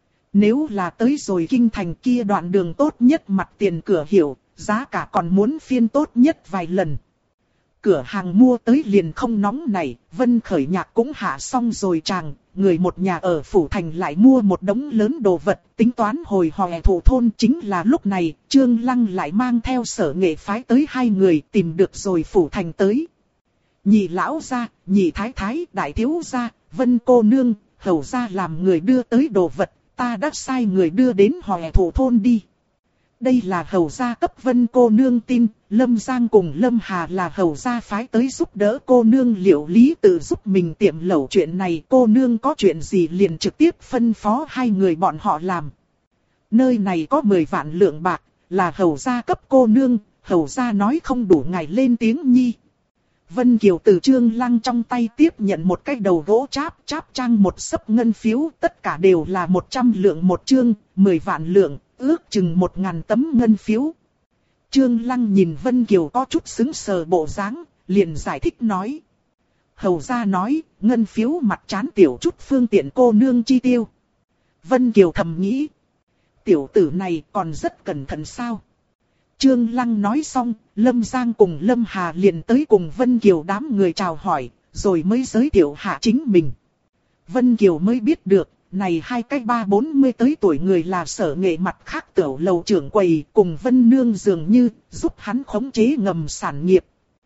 Nếu là tới rồi kinh thành kia đoạn đường tốt nhất mặt tiền cửa hiệu, giá cả còn muốn phiên tốt nhất vài lần. Cửa hàng mua tới liền không nóng này, Vân Khởi Nhạc cũng hạ xong rồi chàng, người một nhà ở Phủ Thành lại mua một đống lớn đồ vật, tính toán hồi Hòe Thổ thôn. Chính là lúc này, Trương Lăng lại mang theo Sở Nghệ phái tới 2 người tìm được rồi Phủ Thành tới. Nhị lão gia, nhị thái thái, đại thiếu gia, Vân cô nương, hầu gia làm người đưa tới đồ vật, ta đã sai người đưa đến Hòe Thổ thôn đi. Đây là hầu gia cấp Vân cô nương tin, Lâm Giang cùng Lâm Hà là hầu gia phái tới giúp đỡ cô nương Liệu Lý tự giúp mình tiệm lẩu chuyện này. Cô nương có chuyện gì liền trực tiếp phân phó 2 người bọn họ làm. Nơi này có 10 vạn lượng bạc, là hầu gia cấp cô nương, hầu gia nói không đủ ngài lên tiếng nhi. Vân Kiều từ Trương Lăng trong tay tiếp nhận một cái đầu gỗ cháp trang một xấp ngân phiếu, tất cả đều là 100 lượng một chương, 10 vạn lượng, ước chừng 1.000 tấm ngân phiếu. Trương Lăng nhìn Vân Kiều có chút sững sờ bộ dáng, liền giải thích nói. Hầu gia nói, ngân phiếu mặt trán tiểu chút phương tiện cô nương chi tiêu. Vân Kiều thầm nghĩ, tiểu tử này còn rất cẩn thận sao? Trương Lăng nói xong, Lâm Giang cùng Lâm Hà liền tới cùng Vân Kiều đám người chào hỏi, rồi mới giới thiệu hạ chính mình. Vân Kiều mới biết được, này 2 cái 30-40 tới tuổi người là Sở Nghệ mặt khác tiểu lầu trưởng quầy, cùng Vân Nương dường như giúp hắn khống chế ngầm sản nghiệp.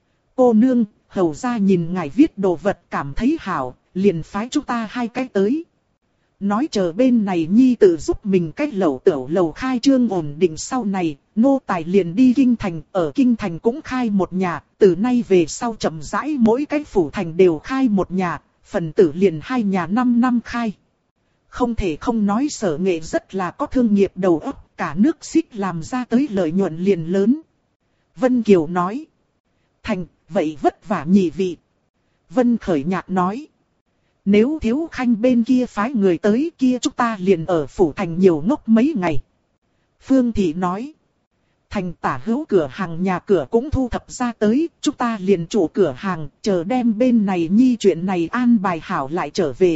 Cô nương, hầu gia nhìn ngài viết đồ vật cảm thấy hảo, liền phái chúng ta 2 cái tới. Nói chờ bên này nhi tự giúp mình cái lẩu tiểu lầu khai trương ổn định sau này, nô tài liền đi kinh thành, ở kinh thành cũng khai một nhà, từ nay về sau chậm rãi mỗi cái phủ thành đều khai một nhà, phần tử liền 2 nhà 5 năm khai. Không thể không nói Sở Nghệ rất là có thương nghiệp đầu óc, cả nước xích làm ra tới lợi nhuận liền lớn. Vân Kiều nói, thành, vậy vất vả nhị vị. Vân Khởi Nhạc nói, nếu Thiếu Khanh bên kia phái người tới kia chúng ta liền ở phủ thành nhiều ngốc mấy ngày. Phương Thị nói, thành tả hữu cửa hàng nhà cửa cũng thu thập ra tới, chúng ta liền chủ cửa hàng, chờ đem bên này nhi chuyện này an bài hảo lại trở về.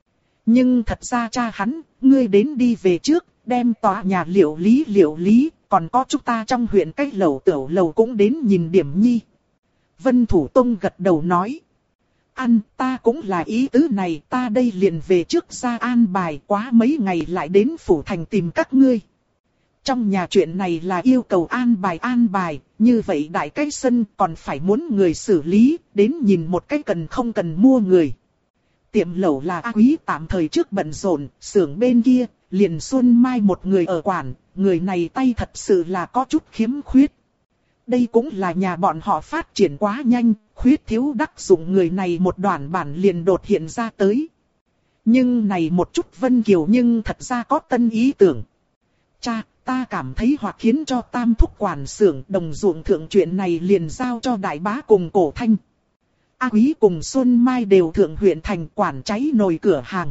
Nhưng thật ra cha hắn, ngươi đến đi về trước, đem tòa nhà Liệu Lý, còn có chúng ta trong huyện cách lầu tiểu lầu cũng đến nhìn điểm nhi. Vân Thủ Tông gật đầu nói, ăn ta cũng là ý tứ này, ta đây liền về trước ra an bài, quá mấy ngày lại đến phủ thành tìm các ngươi. Trong nhà chuyện này là yêu cầu an bài, như vậy đại cái sân còn phải muốn người xử lý, đến nhìn một cái cần không cần mua người. Tiệm lẩu là A Quý tạm thời trước bận rộn, xưởng bên kia, liền Xuân Mai một người ở quản, người này tay thật sự là có chút khiếm khuyết. Đây cũng là nhà bọn họ phát triển quá nhanh, khuyết thiếu đắc dụng người này một đoạn bản liền đột hiện ra tới. Nhưng này một chút Vân Kiều nhưng thật ra có tân ý tưởng. Cha, ta cảm thấy hoặc khiến cho Tam Thúc quản xưởng đồng ruộng thượng chuyện này liền giao cho Đại Bá cùng Cổ Thanh. A Quý cùng Xuân Mai đều thượng huyện thành quản cháy nồi cửa hàng.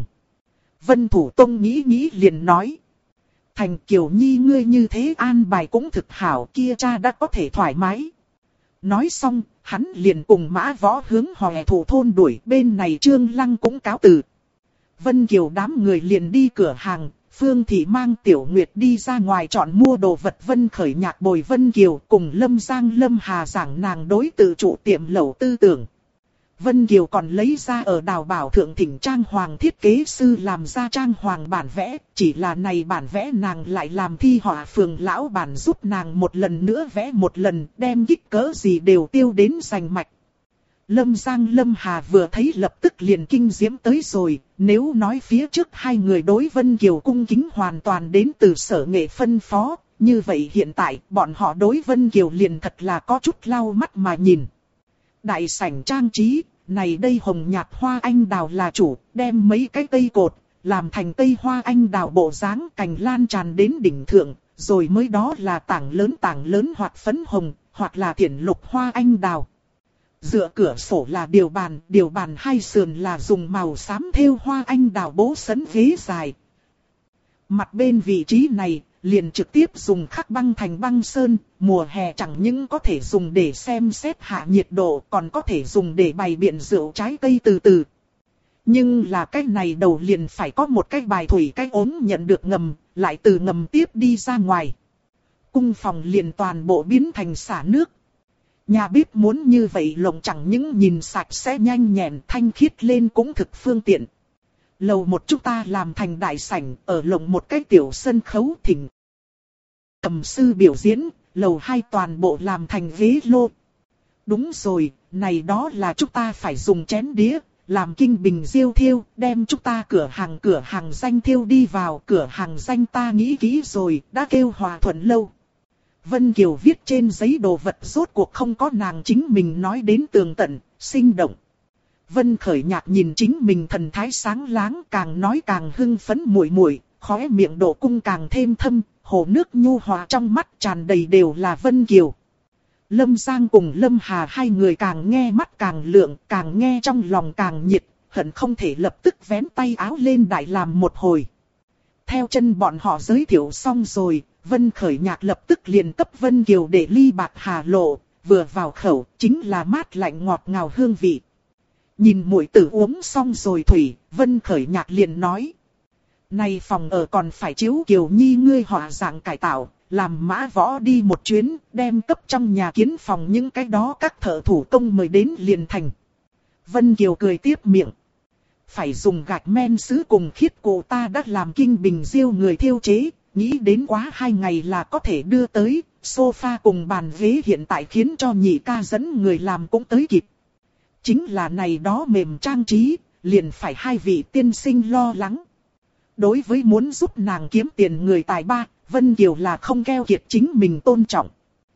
Vân Thủ Tông nghĩ liền nói. Thành Kiều Nhi ngươi như thế an bài cũng thực hảo, kia cha đã có thể thoải mái. Nói xong, hắn liền cùng Mã Võ hướng Hòe Thổ thôn đuổi, bên này Trương Lăng cũng cáo từ. Vân Kiều đám người liền đi cửa hàng, Phương Thị mang Tiểu Nguyệt đi ra ngoài chọn mua đồ vật. Vân Khởi Nhạc bồi Vân Kiều cùng Lâm Giang Lâm Hà giảng nàng đối tự trụ tiệm lẩu tư tưởng. Vân Kiều còn lấy ra ở Đào Bảo thượng thỉnh trang hoàng thiết kế sư làm ra trang hoàng bản vẽ, chỉ là này bản vẽ nàng lại làm thi họa phường lão bản giúp nàng một lần nữa vẽ một lần, đem kích cỡ gì đều tiêu đến rành mạch. Lâm Giang Lâm Hà vừa thấy lập tức liền kinh diễm tới rồi, nếu nói phía trước 2 người đối Vân Kiều cung kính hoàn toàn đến từ Sở Nghệ phân phó, như vậy hiện tại bọn họ đối Vân Kiều liền thật là có chút lau mắt mà nhìn. Đại sảnh trang trí, này đây hồng nhạt hoa anh đào là chủ, đem mấy cái cây cột, làm thành cây hoa anh đào bộ dáng, cành lan tràn đến đỉnh thượng, rồi mới đó là tảng lớn hoặc phấn hồng, hoặc là thiển lục hoa anh đào. Dựa cửa sổ là điều bàn 2 sườn là dùng màu xám thêu hoa anh đào bố sấn ghế dài. Mặt bên vị trí này liền trực tiếp dùng khắc băng thành băng sơn, mùa hè chẳng những có thể dùng để xem xét hạ nhiệt độ, còn có thể dùng để bày biện rượu trái cây từ từ. Nhưng là cái này đầu liền phải có một cái bài thủy cái ốm nhận được ngầm, lại từ ngầm tiếp đi ra ngoài. Cung phòng liền toàn bộ biến thành xả nước. Nhà bếp muốn như vậy lồng chẳng những nhìn sạch sẽ nhanh nhẹn thanh khiết lên cũng thực phương tiện. Lầu 1 chúng ta làm thành đại sảnh, ở lồng một cái tiểu sân khấu thỉnh cầm sư biểu diễn, lầu 2 toàn bộ làm thành ghế lô. Đúng rồi, này đó là chúng ta phải dùng chén đĩa, làm kinh bình diêu thiêu, đem chúng ta cửa hàng danh thiêu đi vào, cửa hàng danh ta nghĩ kỹ rồi, đã kêu Hòa Thuận Lâu. Vân Kiều viết trên giấy đồ vật rốt cuộc không có nàng chính mình nói đến tường tận, sinh động. Vân Khởi Nhạc nhìn chính mình thần thái sáng láng, càng nói càng hưng phấn muội muội, khóe miệng độ cung càng thêm thâm, hồ nước nhu hòa trong mắt tràn đầy đều là Vân Kiều. Lâm Giang cùng Lâm Hà hai người càng nghe mắt càng lượng, càng nghe trong lòng càng nhiệt, hận không thể lập tức vén tay áo lên đại làm một hồi. Theo chân bọn họ giới thiệu xong rồi, Vân Khởi Nhạc lập tức liền cấp Vân Kiều để ly bạc hà lộ, vừa vào khẩu chính là mát lạnh ngọt ngào hương vị. Nhìn muội tử uống xong rồi thủy, Vân Khởi Nhạc liền nói. Này phòng ở còn phải chiếu Kiều Nhi ngươi họa dạng cải tạo, làm mã võ đi một chuyến, đem cấp trong nhà kiến phòng những cái đó các thợ thủ công mời đến liền thành. Vân Kiều cười tiếp miệng. Phải dùng gạch men sứ cùng khiết cổ ta đã làm kinh bình diêu người thiêu chế, nghĩ đến quá 2 ngày là có thể đưa tới, sofa cùng bàn ghế hiện tại khiến cho nhị ca dẫn người làm cũng tới kịp. Chính là này đó mềm trang trí, liền phải hai vị tiên sinh lo lắng. Đối với muốn giúp nàng kiếm tiền người tài ba, Vân Kiều là không keo kiệt chính mình tôn trọng.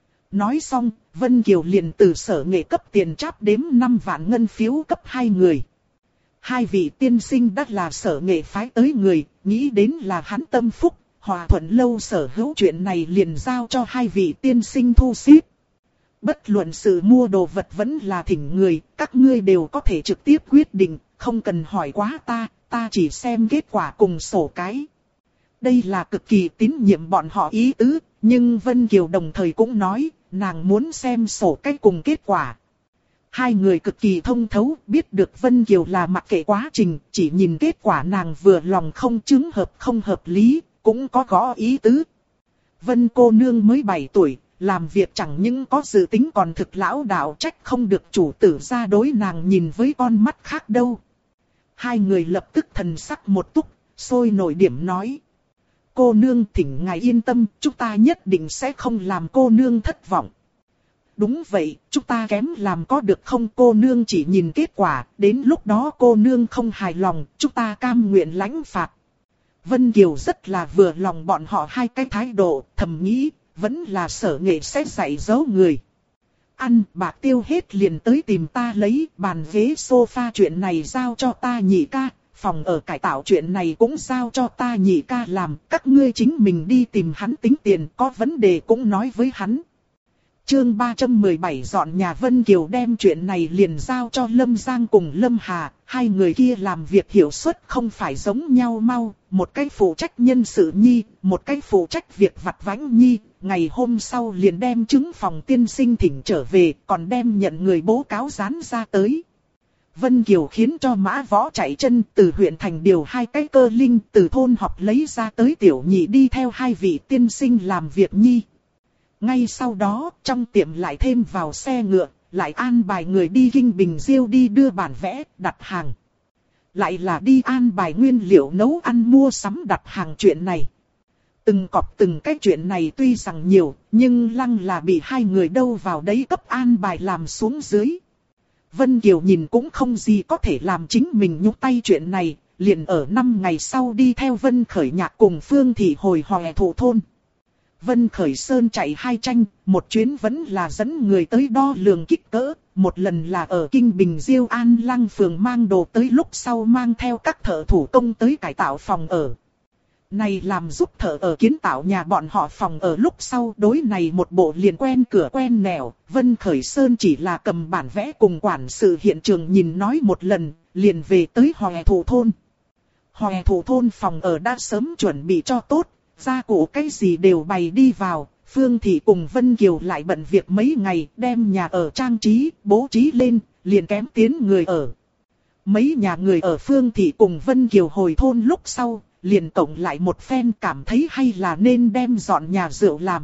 Nói xong, Vân Kiều liền từ sở nghệ cấp tiền cháp đếm 5 vạn ngân phiếu cấp 2 người. Hai vị tiên sinh đã là sở nghệ phái tới người, nghĩ đến là hắn tâm phúc, Hòa Thuận Lâu sở hữu chuyện này liền giao cho hai vị tiên sinh thu xếp. Bất luận sự mua đồ vật vẫn là thỉnh người, các ngươi đều có thể trực tiếp quyết định, không cần hỏi quá ta chỉ xem kết quả cùng sổ cái. Đây là cực kỳ tín nhiệm bọn họ ý tứ, nhưng Vân Kiều đồng thời cũng nói, nàng muốn xem sổ cái cùng kết quả. Hai người cực kỳ thông thấu, biết được Vân Kiều là mặc kệ quá trình, chỉ nhìn kết quả nàng vừa lòng không chứng hợp không hợp lý, cũng có gõ ý tứ. Vân cô nương mới 7 tuổi, làm việc chẳng những có dự tính còn thực lão đạo, trách không được chủ tử ra đối nàng nhìn với con mắt khác đâu. Hai người lập tức thần sắc một túc, sôi nổi điểm nói. Cô nương thỉnh ngài yên tâm, chúng ta nhất định sẽ không làm cô nương thất vọng. Đúng vậy, chúng ta kém làm có được không, cô nương chỉ nhìn kết quả, đến lúc đó cô nương không hài lòng, chúng ta cam nguyện lãnh phạt. Vân Kiều rất là vừa lòng bọn họ hai cái thái độ, thầm nghĩ, vẫn là sở nghệ sẽ dạy dỗ người. Ăn bạc tiêu hết liền tới tìm ta lấy, bàn ghế sofa chuyện này giao cho ta nhị ca, phòng ở cải tạo chuyện này cũng giao cho ta nhị ca làm, các ngươi chính mình đi tìm hắn tính tiền, có vấn đề cũng nói với hắn. Chương 317 dọn nhà. Vân Kiều đem chuyện này liền giao cho Lâm Giang cùng Lâm Hà, hai người kia làm việc hiệu suất không phải giống nhau mau, một cái phụ trách nhân sự nhi, một cái phụ trách việc vặt vãnh nhi, ngày hôm sau liền đem chứng phòng tiên sinh thỉnh trở về, còn đem nhận người bố cáo dán ra tới. Vân Kiều khiến cho mã võ chạy chân từ huyện thành điều 2 cái cơ linh từ thôn họp lấy ra tới tiểu nhị đi theo hai vị tiên sinh làm việc nhi. Ngay sau đó, trong tiệm lại thêm vào xe ngựa, lại an bài người đi Kinh Bình Diêu đi đưa bản vẽ, đặt hàng. Lại là đi an bài nguyên liệu nấu ăn mua sắm đặt hàng chuyện này. Từng cọp từng cái chuyện này tuy rằng nhiều, nhưng lăng là bị hai người đâu vào đấy cấp an bài làm xuống dưới. Vân Kiều nhìn cũng không gì có thể làm chính mình nhúc tay chuyện này, liền ở 5 ngày sau đi theo Vân Khởi Nhạc cùng Phương Thị hồi Hòe Thổ thôn. Vân Khởi Sơn chạy 2 tranh, một chuyến vẫn là dẫn người tới đo lường kích cỡ, một lần là ở Kinh Bình Diêu An Lăng phường mang đồ tới, lúc sau mang theo các thợ thủ công tới cải tạo phòng ở. Này làm giúp thợ ở kiến tạo nhà bọn họ phòng ở, lúc sau đối này một bộ liền quen cửa quen nẻo. Vân Khởi Sơn chỉ là cầm bản vẽ cùng quản sự hiện trường nhìn nói một lần, liền về tới Hòe Thổ thôn. Hòe Thổ thôn phòng ở đã sớm chuẩn bị cho tốt. gia cụ cái gì đều bày đi vào. Phương Thị cùng Vân Kiều lại bận việc mấy ngày, đem nhà ở trang trí, bố trí lên, liền kém tiến người ở. Mấy nhà người ở Phương Thị cùng Vân Kiều hồi thôn lúc sau, liền tổng lại một phen cảm thấy hay là nên đem dọn nhà rượu làm.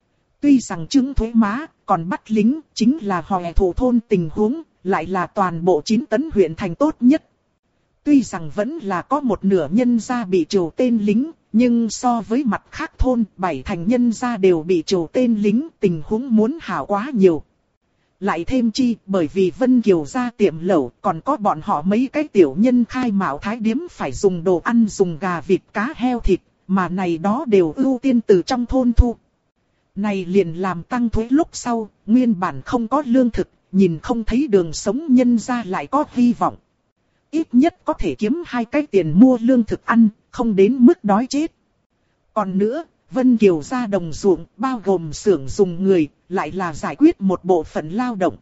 Tuy rằng chứng thuế má, còn bắt lính, chính là Hòe Thổ thôn tình huống, lại là toàn bộ 9 tấn huyện thành tốt nhất. Tuy rằng vẫn là có một nửa nhân gia bị trừ tên lính, nhưng so với mặt khác thôn, 7 thành nhân gia đều bị trừ tên lính, tình huống muốn hảo quá nhiều. Lại thêm chi, bởi vì Vân Kiều ra tiệm lẩu, còn có bọn họ mấy cái tiểu nhân khai mạo thái điếm phải dùng đồ ăn dùng gà vịt cá heo thịt, mà này đó đều ưu tiên từ trong thôn thu. Này liền làm tăng thuế lúc sau, nguyên bản không có lương thực, nhìn không thấy đường sống nhân gia lại có hy vọng. Ít nhất có thể kiếm 2 cái tiền mua lương thực ăn, không đến mức đói chết. Còn nữa, Vân Kiều ra đồng ruộng, bao gồm xưởng dùng người, lại là giải quyết một bộ phận lao động.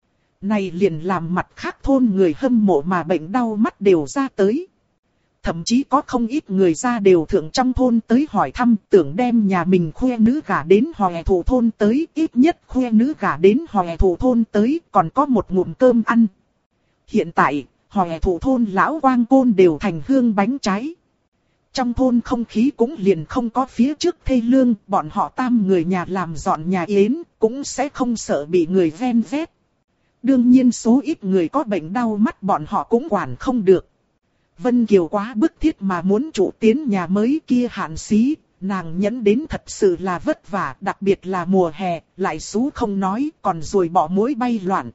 Này liền làm mặt khác thôn người hâm mộ mà bệnh đau mắt đều ra tới. Thậm chí có không ít người ra đều thượng trong thôn tới hỏi thăm, tưởng đem nhà mình khoe nữ gả đến Hòe Thổ thôn tới, ít nhất khoe nữ gả đến Hòe Thổ thôn tới, còn có một ngụm cơm ăn. Hiện tại, Hòe Thổ thôn lão quang côn đều thành hương bánh trái. Trong thôn không khí cũng liền không có phía trước thê lương, bọn họ tam người nhà làm dọn nhà yến, cũng sẽ không sợ bị người ven vét. Đương nhiên số ít người có bệnh đau mắt bọn họ cũng quản không được. Vân Kiều quá bức thiết mà muốn trụ tiến nhà mới kia hạn xí, nàng nhẫn đến thật sự là vất vả, đặc biệt là mùa hè, lại xú không nói, còn rồi bỏ muỗi bay loạn.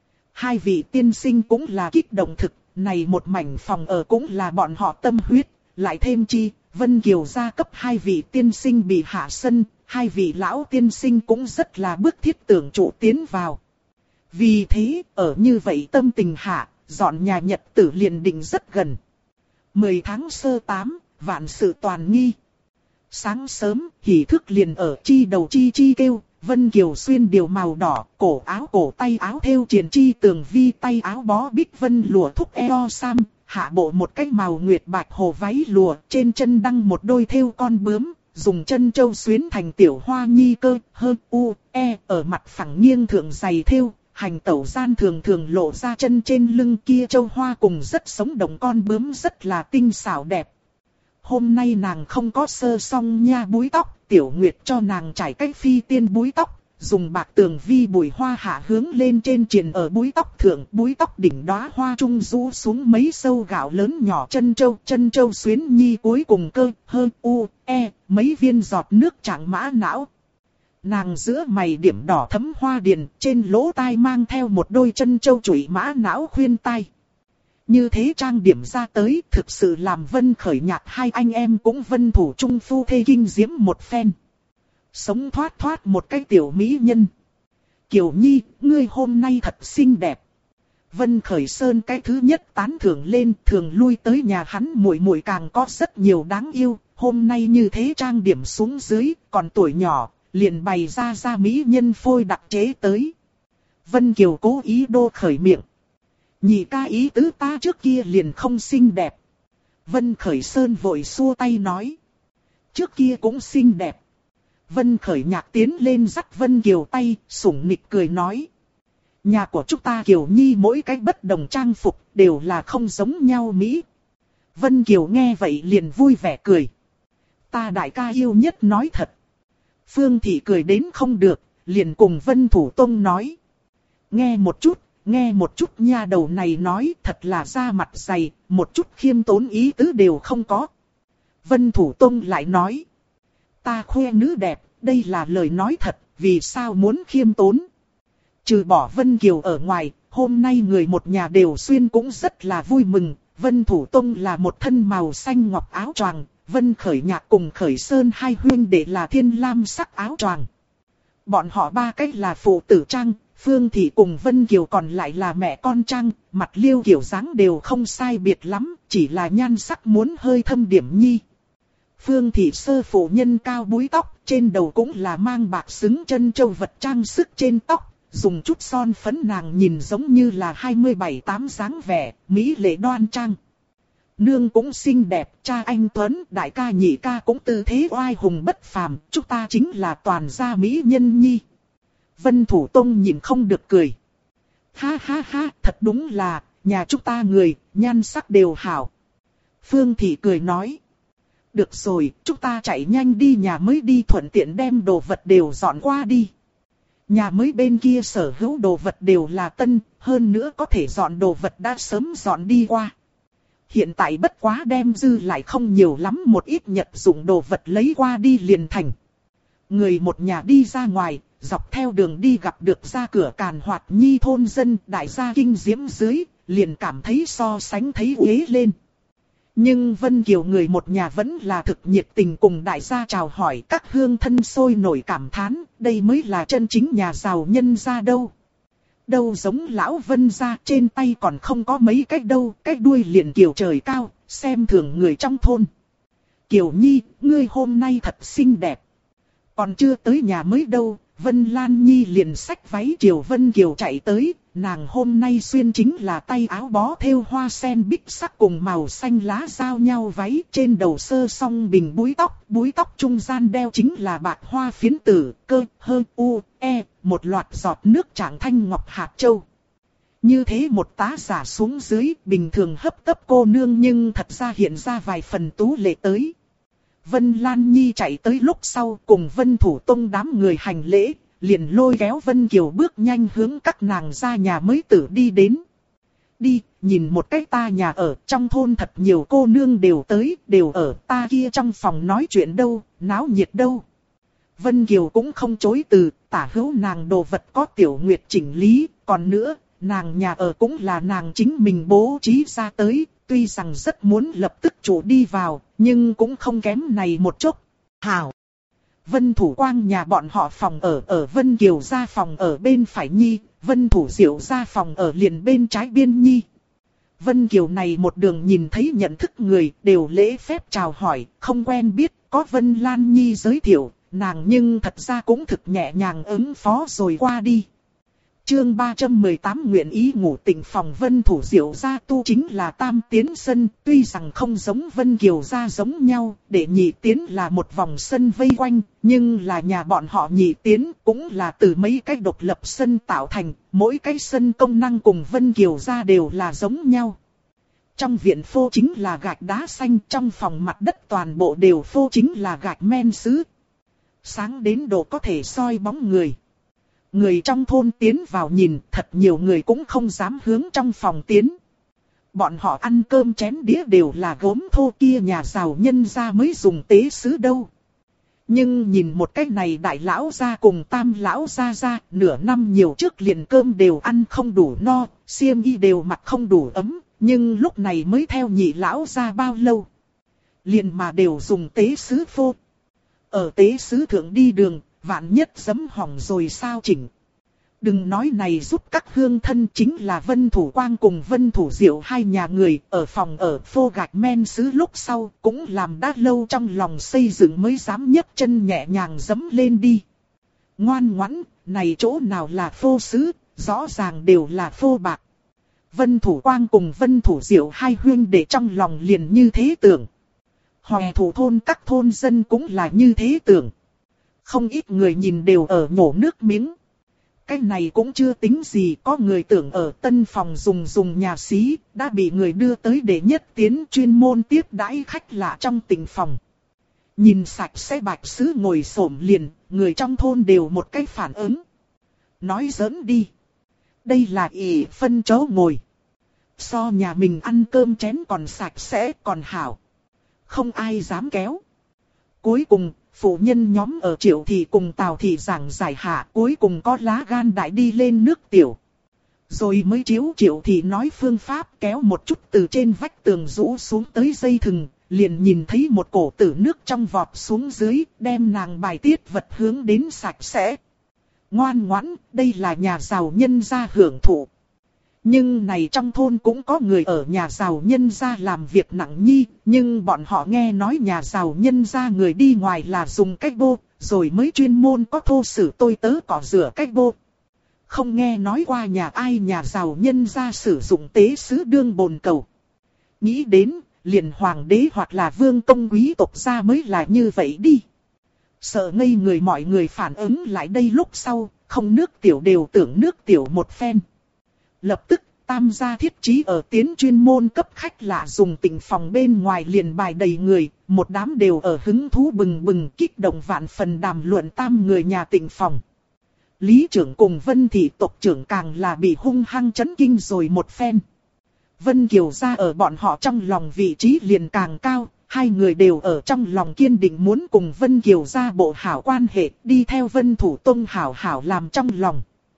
2 vị tiên sinh cũng là kích động thực, này một mảnh phòng ở cũng là bọn họ tâm huyết, lại thêm chi, Vân Kiều gia cấp 2 vị tiên sinh bị hạ sân, 2 vị lão tiên sinh cũng rất là bức thiết tưởng trụ tiến vào. Vì thế, ở như vậy tâm tình hạ, dọn nhà nhật tử liền định rất gần. 10 tháng sơ 8, vạn sự toàn nghi. Sáng sớm, hỉ thức liền ở chi đầu chi chi kêu, Vân Kiều xuyên điều màu đỏ, cổ tay áo thêu triền chi tường vi tay áo bó bích vân lụa thúc eo sam, hạ bộ một cái màu nguyệt bạch hồ váy lụa, trên chân đăng một đôi thêu con bướm, dùng chân châu xuyến thành tiểu hoa nhi cơ, hơn u, e, ở mặt phẳng nghiêng thượng giày thêu. Hành tẩu gian thường thường lộ ra chân trên lưng kia châu hoa cùng rất sống động con bướm rất là tinh xảo đẹp. Hôm nay nàng không có sơ song nha búi tóc, Tiểu Nguyệt cho nàng trải cách phi tiên búi tóc, dùng bạc tường vi bùi hoa hạ hướng lên trên triền ở búi tóc thượng, búi tóc đỉnh đóa hoa trung rũ xuống mấy sâu gạo lớn nhỏ chân châu xuyến nhi cuối cùng cơ, hơn u, e, mấy viên giọt nước trạng mã não. Nàng giữa mày điểm đỏ thấm hoa điền, trên lỗ tai mang theo một đôi chân châu chủy mã não khuyên tai. Như thế trang điểm ra tới, thực sự làm Vân Khởi Nhạc 2 anh em cũng Vân Thủ Trung phu thê kinh diễm một phen. Sống thoát một cái tiểu mỹ nhân. Kiều Nhi, ngươi hôm nay thật xinh đẹp. Vân Khởi Sơn cái thứ nhất tán thưởng lên, thường lui tới nhà hắn muội muội càng có rất nhiều đáng yêu. Hôm nay như thế trang điểm xuống dưới, còn tuổi nhỏ, liền bày ra mỹ nhân phôi đặc chế tới. Vân Kiều cố ý đô khởi miệng. Nhị ca ý tứ ta trước kia liền không xinh đẹp. Vân Khởi Sơn vội xua tay nói. Trước kia cũng xinh đẹp. Vân Khởi Nhạc tiến lên dắt Vân Kiều tay, sủng nịch cười nói. Nhà của chúng ta Kiều Nhi mỗi cái bất đồng trang phục đều là không giống nhau mỹ. Vân Kiều nghe vậy liền vui vẻ cười. Ta đại ca yêu nhất nói thật. Phương Thị cười đến không được, liền cùng Vân Thủ Tông nói. Nghe một chút nha đầu này nói thật là da mặt dày, một chút khiêm tốn ý tứ đều không có. Vân Thủ Tông lại nói. Ta khoe nữ đẹp, đây là lời nói thật, vì sao muốn khiêm tốn. Trừ bỏ Vân Kiều ở ngoài, hôm nay người một nhà đều xuyên cũng rất là vui mừng. Vân Thủ Tông là một thân màu xanh ngọc áo choàng, Vân Khởi Nhạc cùng Khởi Sơn 2 huynh đệ là thiên lam sắc áo choàng. Bọn họ 3 cách là phụ tử trang, Phương Thị cùng Vân Kiều còn lại là mẹ con trang, mặt liêu kiểu dáng đều không sai biệt lắm, chỉ là nhan sắc muốn hơi thâm điểm nhi. Phương Thị sơ phụ nhân cao búi tóc, trên đầu cũng là mang bạc xứng chân châu vật trang sức trên tóc, dùng chút son phấn nàng nhìn giống như là 27-8 dáng vẻ, mỹ lệ đoan trang. Nương cũng xinh đẹp, cha anh Tuấn, đại ca nhị ca cũng tư thế oai hùng bất phàm, chúng ta chính là toàn gia mỹ nhân nhi. Vân Thủ Tông nhìn không được cười. Ha ha ha, thật đúng là, nhà chúng ta người, nhan sắc đều hảo. Phương Thị cười nói. Được rồi, chúng ta chạy nhanh đi nhà mới đi, thuận tiện đem đồ vật đều dọn qua đi. Nhà mới bên kia sở hữu đồ vật đều là tân, hơn nữa có thể dọn đồ vật đã sớm dọn đi qua. Hiện tại bất quá đem dư lại không nhiều lắm, một ít nhật dụng đồ vật lấy qua đi liền thành. Người một nhà đi ra ngoài, dọc theo đường đi gặp được ra cửa Càn Hoạt Nhi thôn dân, đại gia kinh diễm dưới, liền cảm thấy so sánh thấy uế lên. Nhưng Vân Kiều người một nhà vẫn là thực nhiệt tình cùng đại gia chào hỏi, các hương thân sôi nổi cảm thán, đây mới là chân chính nhà giàu nhân gia đâu. Đâu giống lão Vân gia, trên tay còn không có mấy cái đâu, cái đuôi liền Kiều trời cao, xem thường người trong thôn. Kiều Nhi, ngươi hôm nay thật xinh đẹp. Còn chưa tới nhà mới đâu, Vân Lan Nhi liền xách váy Triều Vân Kiều chạy tới, nàng hôm nay xuyên chính là tay áo bó thêu hoa sen bích sắc cùng màu xanh lá giao nhau váy, trên đầu sơ song bình búi tóc trung gian đeo chính là bạc hoa phiến tử, cơ, hơ, u, e, một loạt giọt nước trạng thanh ngọc hạt châu. Như thế một tá giả xuống dưới, bình thường hấp tấp cô nương nhưng thật ra hiện ra vài phần tú lệ tới. Vân Lan Nhi chạy tới lúc sau cùng Vân Thủ Tông đám người hành lễ, liền lôi kéo Vân Kiều bước nhanh hướng các nàng ra nhà mới tử đi đến. Đi, nhìn một cái ta nhà ở, trong thôn thật nhiều cô nương đều tới, đều ở ta kia trong phòng nói chuyện đâu, náo nhiệt đâu. Vân Kiều cũng không chối từ, tả hữu nàng đồ vật có Tiểu Nguyệt chỉnh lý, còn nữa, nàng nhà ở cũng là nàng chính mình bố trí ra tới, tuy rằng rất muốn lập tức chủ đi vào, nhưng cũng không kém này một chút. Hảo! Vân Thủ Quang nhà bọn họ phòng ở Vân Kiều gia phòng ở bên phải nhi, Vân Thủ Diệu gia phòng ở liền bên trái biên nhi. Vân Kiều này một đường nhìn thấy nhận thức người đều lễ phép chào hỏi, không quen biết, có Vân Lan Nhi giới thiệu, nàng nhưng thật ra cũng thực nhẹ nhàng ứng phó rồi qua đi. Chương 318 nguyện ý ngủ tỉnh phòng. Vân Thủ Diệu gia tu chính là tam tiến sân, tuy rằng không giống Vân Kiều gia giống nhau, để nhị tiến là một vòng sân vây quanh, nhưng là nhà bọn họ nhị tiến cũng là từ mấy cái độc lập sân tạo thành, mỗi cái sân công năng cùng Vân Kiều gia đều là giống nhau. Trong viện phô chính là gạch đá xanh, trong phòng mặt đất toàn bộ đều phô chính là gạch men sứ. Sáng đến độ có thể soi bóng người. Người trong thôn tiến vào nhìn, thật nhiều người cũng không dám hướng trong phòng tiến. Bọn họ ăn cơm chén đĩa đều là gốm thô kia nhà giàu nhân gia mới dùng tế sứ đâu. Nhưng nhìn một cách này đại lão gia cùng tam lão gia nửa năm nhiều trước liền cơm đều ăn không đủ no, xiêm y đều mặc không đủ ấm, nhưng lúc này mới theo nhị lão gia bao lâu. Liền mà đều dùng tế sứ phô. Ở tế sứ thượng đi đường, vạn nhất giấm hỏng rồi sao chỉnh. Đừng nói này giúp các hương thân, chính là Vân Thủ Quang cùng Vân Thủ Diệu hai nhà người ở phòng ở phô gạch men sứ lúc sau cũng làm đã lâu trong lòng xây dựng mới dám nhấc chân nhẹ nhàng giẫm lên đi. Ngoan ngoãn, này chỗ nào là phô sứ, rõ ràng đều là phô bạc. Vân Thủ Quang cùng Vân Thủ Diệu hai huynh đệ trong lòng liền như thế tưởng. Hòe thủ thôn các thôn dân cũng là như thế tưởng. Không ít người nhìn đều ở nhổ nước miếng. Cái này cũng chưa tính gì, có người tưởng ở tân phòng dùng nhà xí, đã bị người đưa tới để nhất tiến chuyên môn tiếp đãi khách lạ trong tỉnh phòng. Nhìn sạch sẽ bạch sứ ngồi xổm liền, người trong thôn đều một cái phản ứng. Nói giỡn đi. Đây là ỷ phân chỗ ngồi. So nhà mình ăn cơm chén còn sạch sẽ còn hảo. Không ai dám kéo. Cuối cùng, phụ nhân nhóm ở Triệu Thị cùng Tào Thị giảng giải hạ, cuối cùng có lá gan đại đi lên nước tiểu. Rồi mới chiếu Triệu Thị nói phương pháp kéo một chút từ trên vách tường rũ xuống tới dây thừng, liền nhìn thấy một cổ tử nước trong vọt xuống dưới, đem nàng bài tiết vật hướng đến sạch sẽ. Ngoan ngoãn, đây là nhà giàu nhân gia hưởng thụ. Nhưng này trong thôn cũng có người ở nhà giàu nhân gia làm việc nặng nhi, nhưng bọn họ nghe nói nhà giàu nhân gia người đi ngoài là dùng cách bô, rồi mới chuyên môn có thô sử tôi tớ cỏ rửa cách bô. Không nghe nói qua nhà ai nhà giàu nhân gia sử dụng tế sứ đương bồn cầu. Nghĩ đến, liền hoàng đế hoặc là vương công quý tộc gia mới là như vậy đi. Sợ ngây người mọi người phản ứng lại đây lúc sau, không nước tiểu đều tưởng nước tiểu một phen. Lập tức, Tam gia thiết trí ở tiến chuyên môn cấp khách lạ dùng tịnh phòng bên ngoài liền bài đầy người, một đám đều ở hứng thú bừng bừng kích động vạn phần đàm luận tam người nhà tịnh phòng. Lý trưởng cùng Vân thị tộc trưởng càng là bị hung hăng chấn kinh rồi một phen. Vân Kiều gia ở bọn họ trong lòng vị trí liền càng cao, hai người đều ở trong lòng kiên định muốn cùng Vân Kiều gia bộ hảo quan hệ, đi theo Vân Thủ Tông hảo hảo làm trong lòng.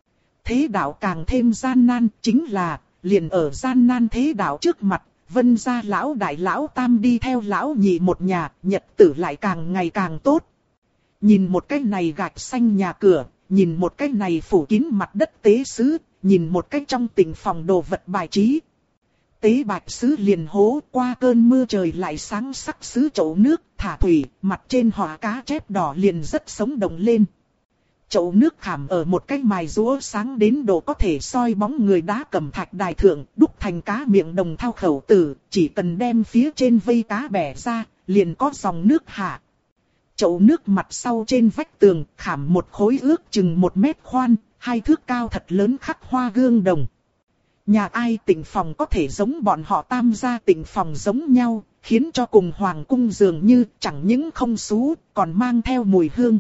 Thế đạo càng thêm gian nan, chính là, liền ở gian nan thế đạo trước mặt, Vân gia lão đại lão tam đi theo lão nhị một nhà, nhật tử lại càng ngày càng tốt. Nhìn một cái này gạch xanh nhà cửa, nhìn một cái này phủ kín mặt đất tế sứ, nhìn một cái trong tịnh phòng đồ vật bài trí. Tế bạch sứ liền hố, qua cơn mưa trời lại sáng sắc sứ chậu nước, thả thủy, mặt trên họa cá chép đỏ liền rất sống động lên. Chậu nước khảm ở một cái mài rũa sáng đến độ có thể soi bóng người đá cẩm thạch đài thượng, đúc thành cá miệng đồng thao khẩu tử, chỉ cần đem phía trên vây cá bẻ ra, liền có dòng nước hạ. Chậu nước mặt sau trên vách tường khảm một khối ước chừng 1 mét khoan, 2 thước cao thật lớn khắc hoa gương đồng. Nhà ai tịnh phòng có thể giống bọn họ Tam gia tịnh phòng giống nhau, khiến cho cùng hoàng cung dường như chẳng những không xú, còn mang theo mùi hương.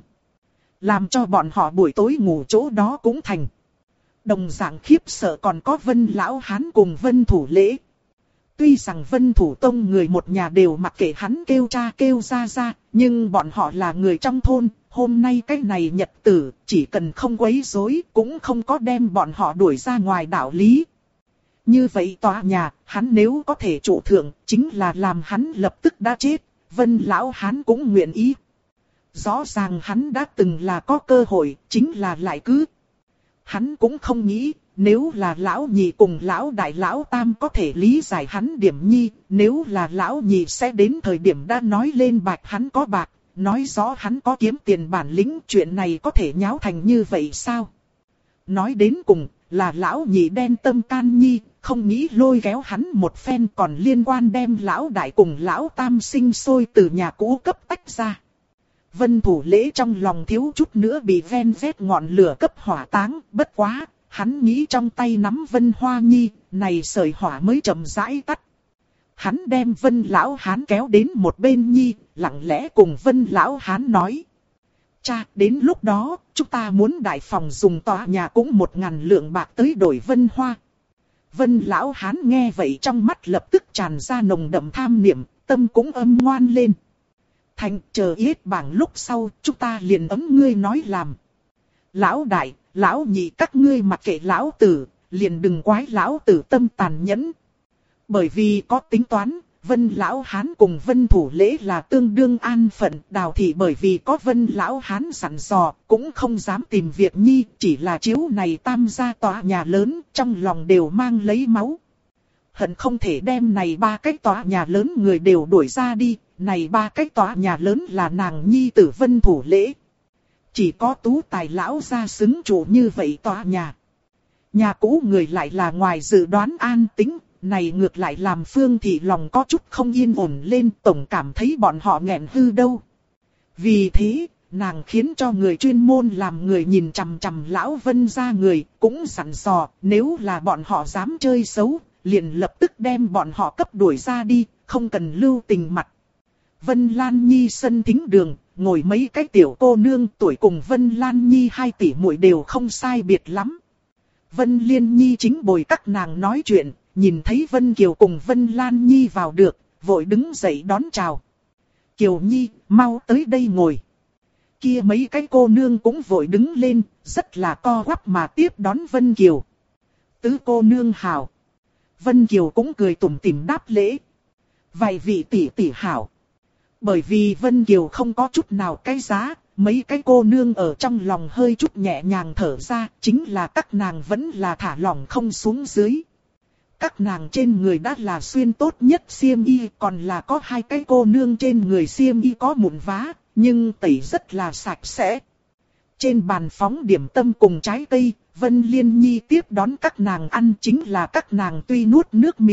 Làm cho bọn họ buổi tối ngủ chỗ đó cũng thành. Đồng dạng khiếp sợ còn có Vân Lão Hán cùng Vân Thủ Lễ. Tuy rằng Vân Thủ Tông người một nhà đều mặc kệ hắn kêu cha kêu ra, nhưng bọn họ là người trong thôn, hôm nay cái này nhật tử, chỉ cần không quấy rối cũng không có đem bọn họ đuổi ra ngoài đạo lý. Như vậy tòa nhà, hắn nếu có thể trụ thượng, chính là làm hắn lập tức đã chết, Vân Lão Hán cũng nguyện ý. Rõ ràng hắn đã từng là có cơ hội, chính là lại cứ. Hắn cũng không nghĩ, nếu là lão nhị cùng lão đại lão tam có thể lý giải hắn điểm nhi, nếu là lão nhị sẽ đến thời điểm đã nói lên bạch hắn có bạc, nói rõ hắn có kiếm tiền bản lĩnh, chuyện này có thể nháo thành như vậy sao? Nói đến cùng, là lão nhị đen tâm can nhi, không nghĩ lôi kéo hắn một phen còn liên quan đem lão đại cùng lão tam sinh sôi từ nhà cũ cấp tách ra. Vân Thủ Lễ trong lòng thiếu chút nữa bị ven vét ngọn lửa cấp hỏa táng, bất quá, hắn nghĩ trong tay nắm Vân Hoa Nhi, này sợi hỏa mới chậm rãi tắt. Hắn đem Vân Lão Hán kéo đến một bên Nhi, lặng lẽ cùng Vân Lão Hán nói. Cha, đến lúc đó, chúng ta muốn đại phòng dùng tòa nhà cũng 1000 lượng bạc tới đổi Vân Hoa. Vân Lão Hán nghe vậy trong mắt lập tức tràn ra nồng đậm tham niệm, tâm cũng âm ngoan lên. Thành, chờ yết bảng lúc sau, chúng ta liền ấm ngươi nói làm. Lão đại, lão nhị các ngươi mặc kệ lão tử, liền đừng quái lão tử tâm tàn nhẫn. Bởi vì có tính toán, Vân Lão Hán cùng Vân Thủ Lễ là tương đương an phận, Đào thị bởi vì có Vân Lão Hán sẵn dò, cũng không dám tìm việc nhi, chỉ là chiếu này tam gia tòa nhà lớn, trong lòng đều mang lấy máu. Hận không thể đem này 3 cái tòa nhà lớn người đều đuổi ra đi, này 3 cái tòa nhà lớn là nàng nhi tử Vân Thủ Lễ. Chỉ có Tú Tài lão gia xứng chủ như vậy tòa nhà. Nhà cũ người lại là ngoài dự đoán an tĩnh, này ngược lại làm Phương Thị lòng có chút không yên ổn lên, tổng cảm thấy bọn họ nghẹn hư đâu. Vì thế, nàng khiến cho người chuyên môn làm người nhìn chằm chằm lão Vân gia người, cũng dặn dò, nếu là bọn họ dám chơi xấu, liền lập tức đem bọn họ cấp đuổi ra đi, không cần lưu tình mặt. Vân Lan Nhi sân thính đường, ngồi mấy cái tiểu cô nương tuổi cùng Vân Lan Nhi 2 tỷ muội đều không sai biệt lắm. Vân Liên Nhi chính bồi các nàng nói chuyện, nhìn thấy Vân Kiều cùng Vân Lan Nhi vào được, vội đứng dậy đón chào. Kiều Nhi, mau tới đây ngồi. Kia mấy cái cô nương cũng vội đứng lên, rất là co quắp mà tiếp đón Vân Kiều. Tứ cô nương hảo. Vân Kiều cũng cười tủm tỉm đáp lễ. Vài vị tỷ tỷ hảo. Bởi vì Vân Kiều không có chút nào cái giá, mấy cái cô nương ở trong lòng hơi chút nhẹ nhàng thở ra, chính là các nàng vẫn là thả lỏng không xuống dưới. Các nàng trên người đã là xuyên tốt nhất xiêm y, còn là có 2 cái cô nương trên người xiêm y có mụn vá, nhưng tẩy rất là sạch sẽ. Trên bàn phóng điểm tâm cùng trái cây, Vân Liên Nhi tiếp đón các nàng ăn, chính là các nàng tuy nuốt nước miếng,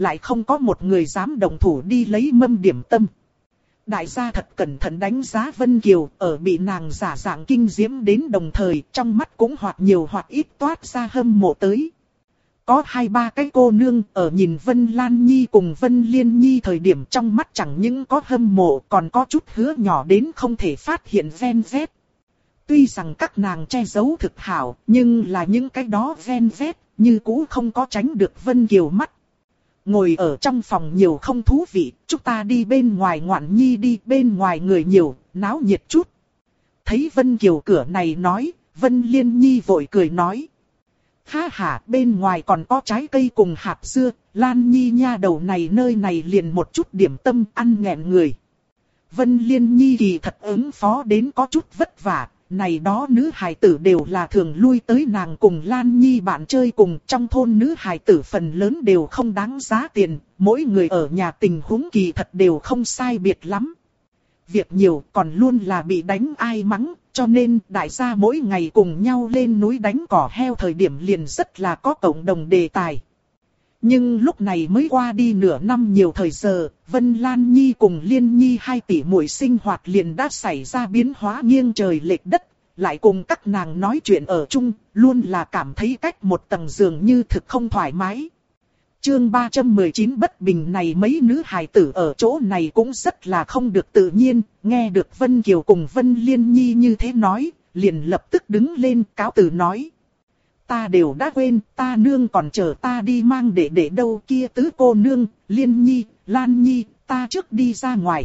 lại không có một người dám động thủ đi lấy mâm điểm tâm. Đại gia thật cẩn thận đánh giá Vân Kiều, ở bị nàng giả dạng kinh diễm đến đồng thời, trong mắt cũng hoặc nhiều hoặc ít toát ra hâm mộ tới. Có 2-3 cái cô nương ở nhìn Vân Lan Nhi cùng Vân Liên Nhi thời điểm trong mắt chẳng những có hâm mộ còn có chút hứa nhỏ đến không thể phát hiện ven vét. Tuy rằng các nàng che giấu thực hảo, nhưng là những cái đó ven vét, như cũ không có tránh được Vân Kiều mắt. Ngồi ở trong phòng nhiều không thú vị, chúng ta đi bên ngoài ngoạn nhi đi, bên ngoài người nhiều, náo nhiệt chút. Thấy Vân Kiều cửa này nói, Vân Liên Nhi vội cười nói. Ha ha, bên ngoài còn có trái cây cùng hạt dưa, Lan Nhi nha đầu này nơi này liền một chút điểm tâm ăn nghẹn người. Vân Liên Nhi thì thật ứng phó đến có chút vất vả, này đó nữ hài tử đều là thường lui tới nàng cùng Lan Nhi bạn chơi cùng, trong thôn nữ hài tử phần lớn đều không đáng giá tiền, mỗi người ở nhà tình huống kỳ thật đều không sai biệt lắm. Việc nhiều còn luôn là bị đánh ai mắng, cho nên đại gia mỗi ngày cùng nhau lên núi đánh cỏ heo thời điểm liền rất là có cộng đồng đề tài. Nhưng lúc này mới qua đi nửa năm nhiều thời giờ, Vân Lan Nhi cùng Liên Nhi 2 tỷ muội sinh hoạt liền đã xảy ra biến hóa nghiêng trời lệch đất, lại cùng các nàng nói chuyện ở chung, luôn là cảm thấy cách một tầng giường như thực không thoải mái. Chương 319 bất bình này mấy nữ hài tử ở chỗ này cũng rất là không được tự nhiên, nghe được Vân Kiều cùng Vân Liên Nhi như thế nói, liền lập tức đứng lên cáo từ nói. Ta đều đã quên, ta nương còn chờ ta đi mang để đâu kia tứ cô nương, Liên Nhi, Lan Nhi, ta trước đi ra ngoài.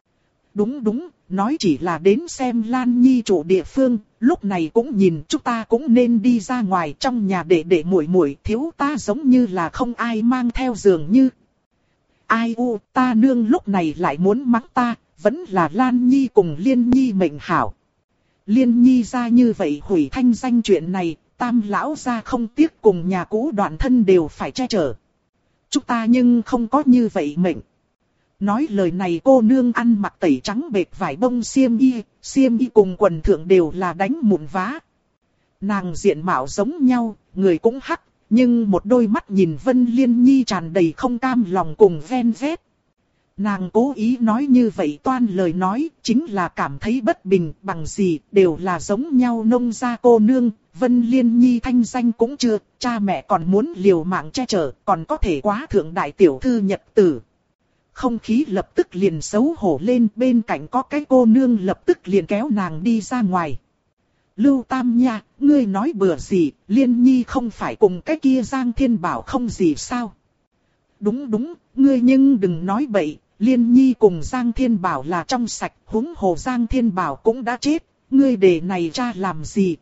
Đúng, nói chỉ là đến xem Lan Nhi trụ địa phương, lúc này cũng nhìn chúng ta cũng nên đi ra ngoài trong nhà để muội thiếu ta giống như là không ai mang theo giường như. Ai u, ta nương lúc này lại muốn mắng ta, vẫn là Lan Nhi cùng Liên Nhi mệnh hảo. Liên Nhi ra như vậy hủy thanh danh chuyện này, tam lão ra không tiếc cùng nhà cũ đoạn thân đều phải che chở. Chúng ta nhưng không có như vậy mệnh. Nói lời này cô nương ăn mặc tẩy trắng bệt vải bông xiêm y cùng quần thượng đều là đánh mụn vá. Nàng diện mạo giống nhau, người cũng hắc, nhưng một đôi mắt nhìn Vân Liên Nhi tràn đầy không cam lòng cùng ven vét. Nàng cố ý nói như vậy toan lời nói, chính là cảm thấy bất bình bằng gì, đều là giống nhau nông gia cô nương, Vân Liên Nhi thanh danh cũng chưa, cha mẹ còn muốn liều mạng che chở, còn có thể quá thượng đại tiểu thư nhật tử. Không khí lập tức liền xấu hổ lên, bên cạnh có cái cô nương lập tức liền kéo nàng đi ra ngoài. Lưu Tam nha, ngươi nói bừa gì, Liên Nhi không phải cùng cái kia Giang Thiên Bảo không gì sao? Đúng, ngươi nhưng đừng nói bậy, Liên Nhi cùng Giang Thiên Bảo là trong sạch, huống hồ Giang Thiên Bảo cũng đã chết, ngươi để này cha làm gì?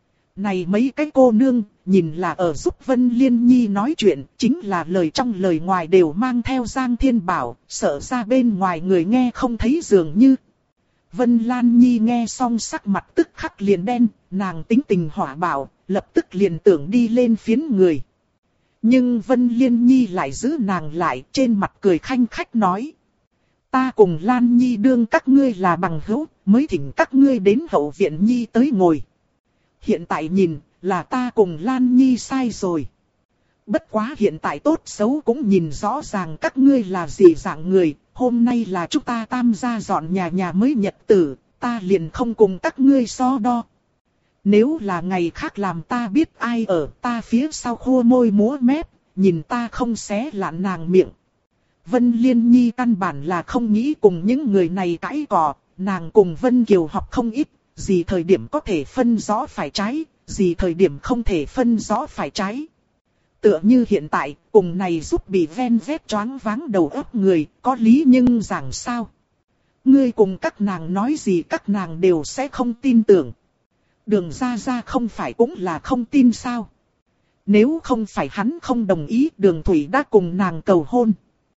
Này mấy cái cô nương, nhìn là ở giúp Vân Liên Nhi nói chuyện, chính là lời trong lời ngoài đều mang theo Giang Thiên Bảo, sợ ra bên ngoài người nghe không thấy dường như. Vân Lan Nhi nghe xong sắc mặt tức khắc liền đen, nàng tính tình hỏa bạo, lập tức liền tưởng đi lên phiến người. Nhưng Vân Liên Nhi lại giữ nàng lại, trên mặt cười khanh khách nói. Ta cùng Lan Nhi đương các ngươi là bằng hữu, mới thỉnh các ngươi đến hậu viện Nhi tới ngồi. Hiện tại nhìn, là ta cùng Lan Nhi sai rồi. Bất quá hiện tại tốt xấu cũng nhìn rõ ràng các ngươi là gì dạng người, hôm nay là chúng ta tam gia dọn nhà mới nhật tử, ta liền không cùng các ngươi so đo. Nếu là ngày khác làm ta biết ai ở ta phía sau khua môi múa mép, nhìn ta không xé lạn nàng miệng. Vân Liên Nhi căn bản là không nghĩ cùng những người này cãi cọ, nàng cùng Vân Kiều học không ít, gì thời điểm có thể phân rõ phải trái, gì thời điểm không thể phân rõ phải trái. Tựa như hiện tại, cùng này giúp bị ven vét choáng váng đầu óc người, có lý nhưng rằng sao? Ngươi cùng các nàng nói gì các nàng đều sẽ không tin tưởng. Đường ra không phải cũng là không tin sao? Nếu không phải hắn không đồng ý, Đường Thủy đã cùng nàng cầu hôn.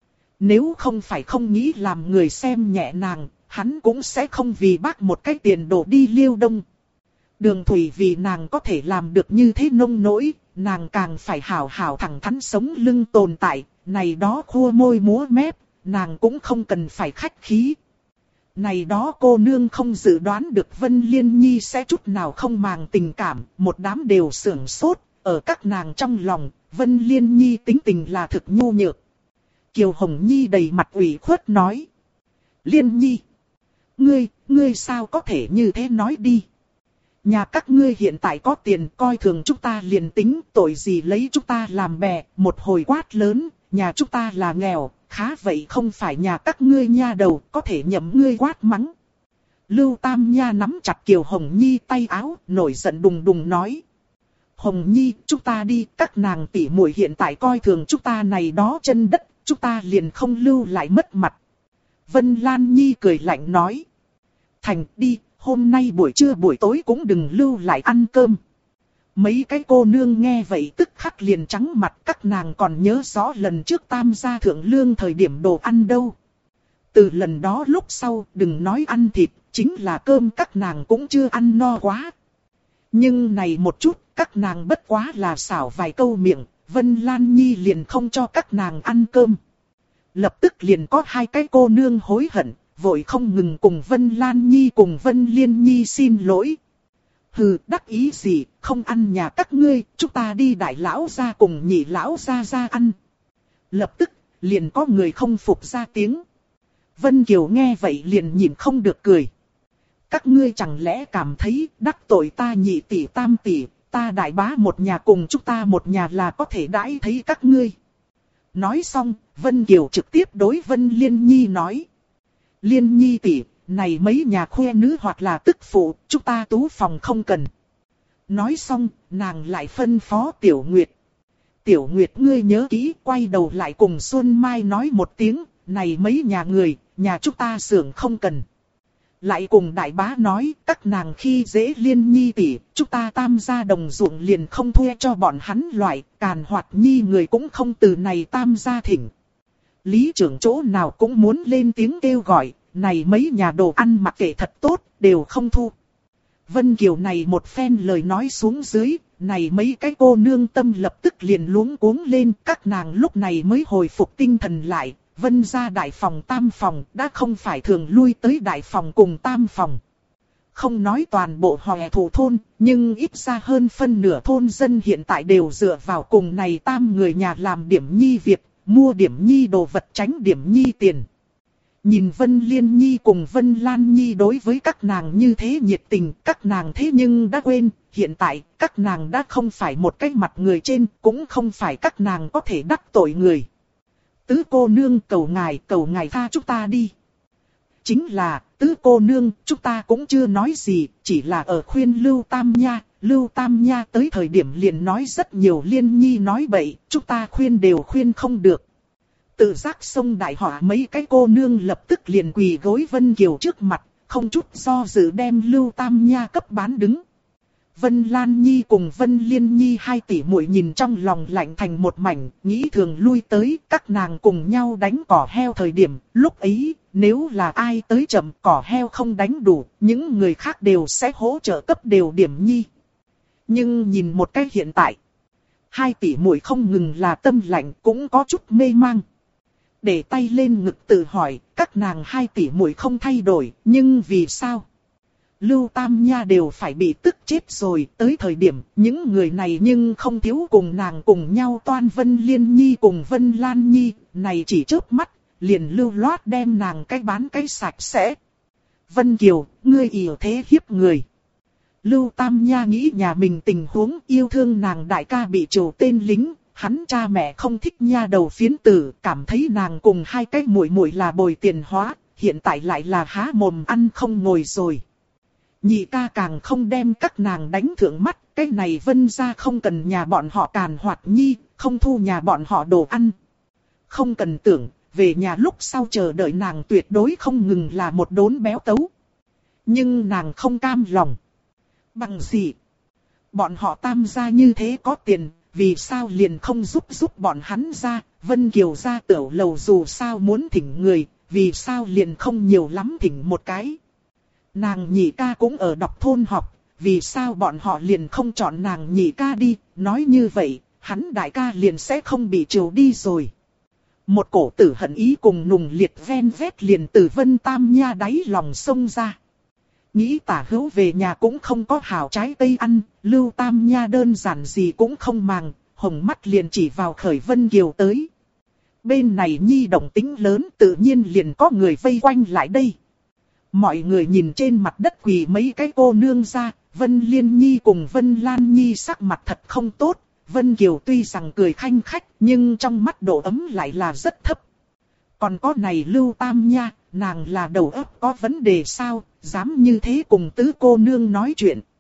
Nếu không phải không nghĩ làm người xem nhẹ nàng, hắn cũng sẽ không vì bác một cái tiền đổ đi Liêu Đông. Đường Thủy vì nàng có thể làm được như thế nông nỗi, nàng càng phải hảo hảo thẳng thắn sống lưng tồn tại, này đó khua môi múa mép, nàng cũng không cần phải khách khí. Này đó cô nương không dự đoán được Vân Liên Nhi sẽ chút nào không màng tình cảm, một đám đều sưởng sốt, ở các nàng trong lòng, Vân Liên Nhi tính tình là thực nhu nhược. Kiều Hồng Nhi đầy mặt ủy khuất nói. Liên Nhi, ngươi sao có thể như thế nói đi. Nhà các ngươi hiện tại có tiền, coi thường chúng ta liền tính, tội gì lấy chúng ta làm bè. Một hồi quát lớn, nhà chúng ta là nghèo, khá vậy không phải nhà các ngươi nha đầu, có thể nhậm ngươi quát mắng. Lưu Tam Nha nắm chặt Kiều Hồng Nhi tay áo, nổi giận đùng đùng nói. Hồng Nhi, chúng ta đi, các nàng tỷ muội hiện tại coi thường chúng ta này đó chân đất, chúng ta liền không lưu lại mất mặt. Vân Lan Nhi cười lạnh nói. Thành đi, hôm nay buổi trưa buổi tối cũng đừng lưu lại ăn cơm. Mấy cái cô nương nghe vậy tức khắc liền trắng mặt, các nàng còn nhớ rõ lần trước Tam gia thượng lương thời điểm đồ ăn đâu. Từ lần đó lúc sau, đừng nói ăn thịt, chính là cơm các nàng cũng chưa ăn no quá. Nhưng này một chút, các nàng bất quá là xảo vài câu miệng, Vân Lan Nhi liền không cho các nàng ăn cơm. Lập tức liền có hai cái cô nương hối hận, vội không ngừng cùng Vân Lan Nhi cùng Vân Liên Nhi xin lỗi. Hừ, đắc ý gì, không ăn nhà các ngươi, chúng ta đi đại lão gia cùng nhị lão gia ra ăn. Lập tức, liền có người không phục ra tiếng. Vân Kiều nghe vậy liền nhìn không được cười. Các ngươi chẳng lẽ cảm thấy đắc tội ta nhị tỷ tam tỷ, ta đại bá một nhà cùng chúng ta một nhà là có thể đãi thấy các ngươi. Nói xong, Vân Kiều trực tiếp đối Vân Liên Nhi nói. Liên Nhi tỷ, này mấy nhà khuê nữ hoặc là tức phụ, chúng ta tú phòng không cần. Nói xong, nàng lại phân phó Tiểu Nguyệt. Tiểu Nguyệt ngươi nhớ kỹ, quay đầu lại cùng Xuân Mai nói một tiếng, này mấy nhà người, nhà chúng ta xưởng không cần. Lại cùng đại bá nói, các nàng khi dễ Liên Nhi tỷ, chúng ta Tam gia đồng ruộng liền không thuê cho bọn hắn loại, càn hoạt nhi người cũng không từ này Tam gia thỉnh. Lý trưởng chỗ nào cũng muốn lên tiếng kêu gọi, này mấy nhà đồ ăn mặc kệ thật tốt, đều không thu. Vân Kiều này một phen lời nói xuống dưới, này mấy cái cô nương tâm lập tức liền luống cuống lên, các nàng lúc này mới hồi phục tinh thần lại. Vân gia đại phòng tam phòng đã không phải thường lui tới đại phòng cùng tam phòng. Không nói toàn bộ hòe thủ thôn, nhưng ít ra hơn phân nửa thôn dân hiện tại đều dựa vào cùng này tam người nhà làm điểm nhi việc, mua điểm nhi đồ vật tránh điểm nhi tiền. Nhìn Vân Liên Nhi cùng Vân Lan Nhi đối với các nàng như thế nhiệt tình, các nàng thế nhưng đã quên, hiện tại các nàng đã không phải một cái mặt người trên, cũng không phải các nàng có thể đắc tội người. Tứ cô nương cầu ngài tha chúng ta đi. Chính là, tứ cô nương, chúng ta cũng chưa nói gì, chỉ là ở khuyên Lưu Tam Nha. Lưu Tam Nha tới thời điểm liền nói rất nhiều Liên Nhi nói bậy, chúng ta khuyên đều khuyên không được. Tự giác xông đại họa mấy cái cô nương lập tức liền quỳ gối Vân Kiều trước mặt, không chút do dự đem Lưu Tam Nha cấp bán đứng. Vân Lan Nhi cùng Vân Liên Nhi hai tỷ muội nhìn trong lòng lạnh thành một mảnh, nghĩ thường lui tới, các nàng cùng nhau đánh cỏ heo thời điểm, lúc ấy, nếu là ai tới chậm cỏ heo không đánh đủ, những người khác đều sẽ hỗ trợ cấp đều điểm nhi. Nhưng nhìn một cái hiện tại, hai tỷ muội không ngừng là tâm lạnh cũng có chút mê mang. Để tay lên ngực tự hỏi, các nàng hai tỷ muội không thay đổi, nhưng vì sao? Lưu Tam Nha đều phải bị tức chết rồi, tới thời điểm những người này nhưng không thiếu cùng nàng cùng nhau toan Vân Liên Nhi cùng Vân Lan Nhi, này chỉ chớp mắt, liền lưu loát đem nàng cái bán cái sạch sẽ. Vân Kiều, ngươi ỉa thế hiếp người. Lưu Tam Nha nghĩ nhà mình tình huống yêu thương nàng đại ca bị trổ tên lính, hắn cha mẹ không thích nha đầu phiến tử, cảm thấy nàng cùng hai cái muội muội là bồi tiền hóa, hiện tại lại là há mồm ăn không ngồi rồi. Nhị ca càng không đem các nàng đánh thượng mắt, cái này Vân gia không cần nhà bọn họ càn hoạt nhi, không thu nhà bọn họ đồ ăn. Không cần tưởng, về nhà lúc sau chờ đợi nàng tuyệt đối không ngừng là một đốn béo tấu. Nhưng nàng không cam lòng. Bằng gì? Bọn họ Tam gia như thế có tiền, vì sao liền không giúp bọn hắn ra? Vân Kiều gia tiểu lầu dù sao muốn thỉnh người, vì sao liền không nhiều lắm thỉnh một cái? Nàng nhị ca cũng ở đọc thôn học, vì sao bọn họ liền không chọn nàng nhị ca đi, nói như vậy, hắn đại ca liền sẽ không bị trừ đi rồi. Một cổ tử hận ý cùng nùng liệt ven vét liền từ Vân Tam Nha đáy lòng sông ra. Nghĩ tả hữu về nhà cũng không có hảo trái cây ăn, Lưu Tam Nha đơn giản gì cũng không màng, hồng mắt liền chỉ vào khởi Vân Kiều tới. bên này nhi động tính lớn tự nhiên liền có người vây quanh lại đây. Mọi người nhìn trên mặt đất quỳ mấy cái cô nương ra, Vân Liên Nhi cùng Vân Lan Nhi sắc mặt thật không tốt. Vân Kiều tuy rằng cười khanh khách nhưng trong mắt độ ấm lại là rất thấp. Còn có này Lưu Tam nha, nàng là đầu óc có vấn đề sao, dám như thế cùng tứ cô nương nói chuyện.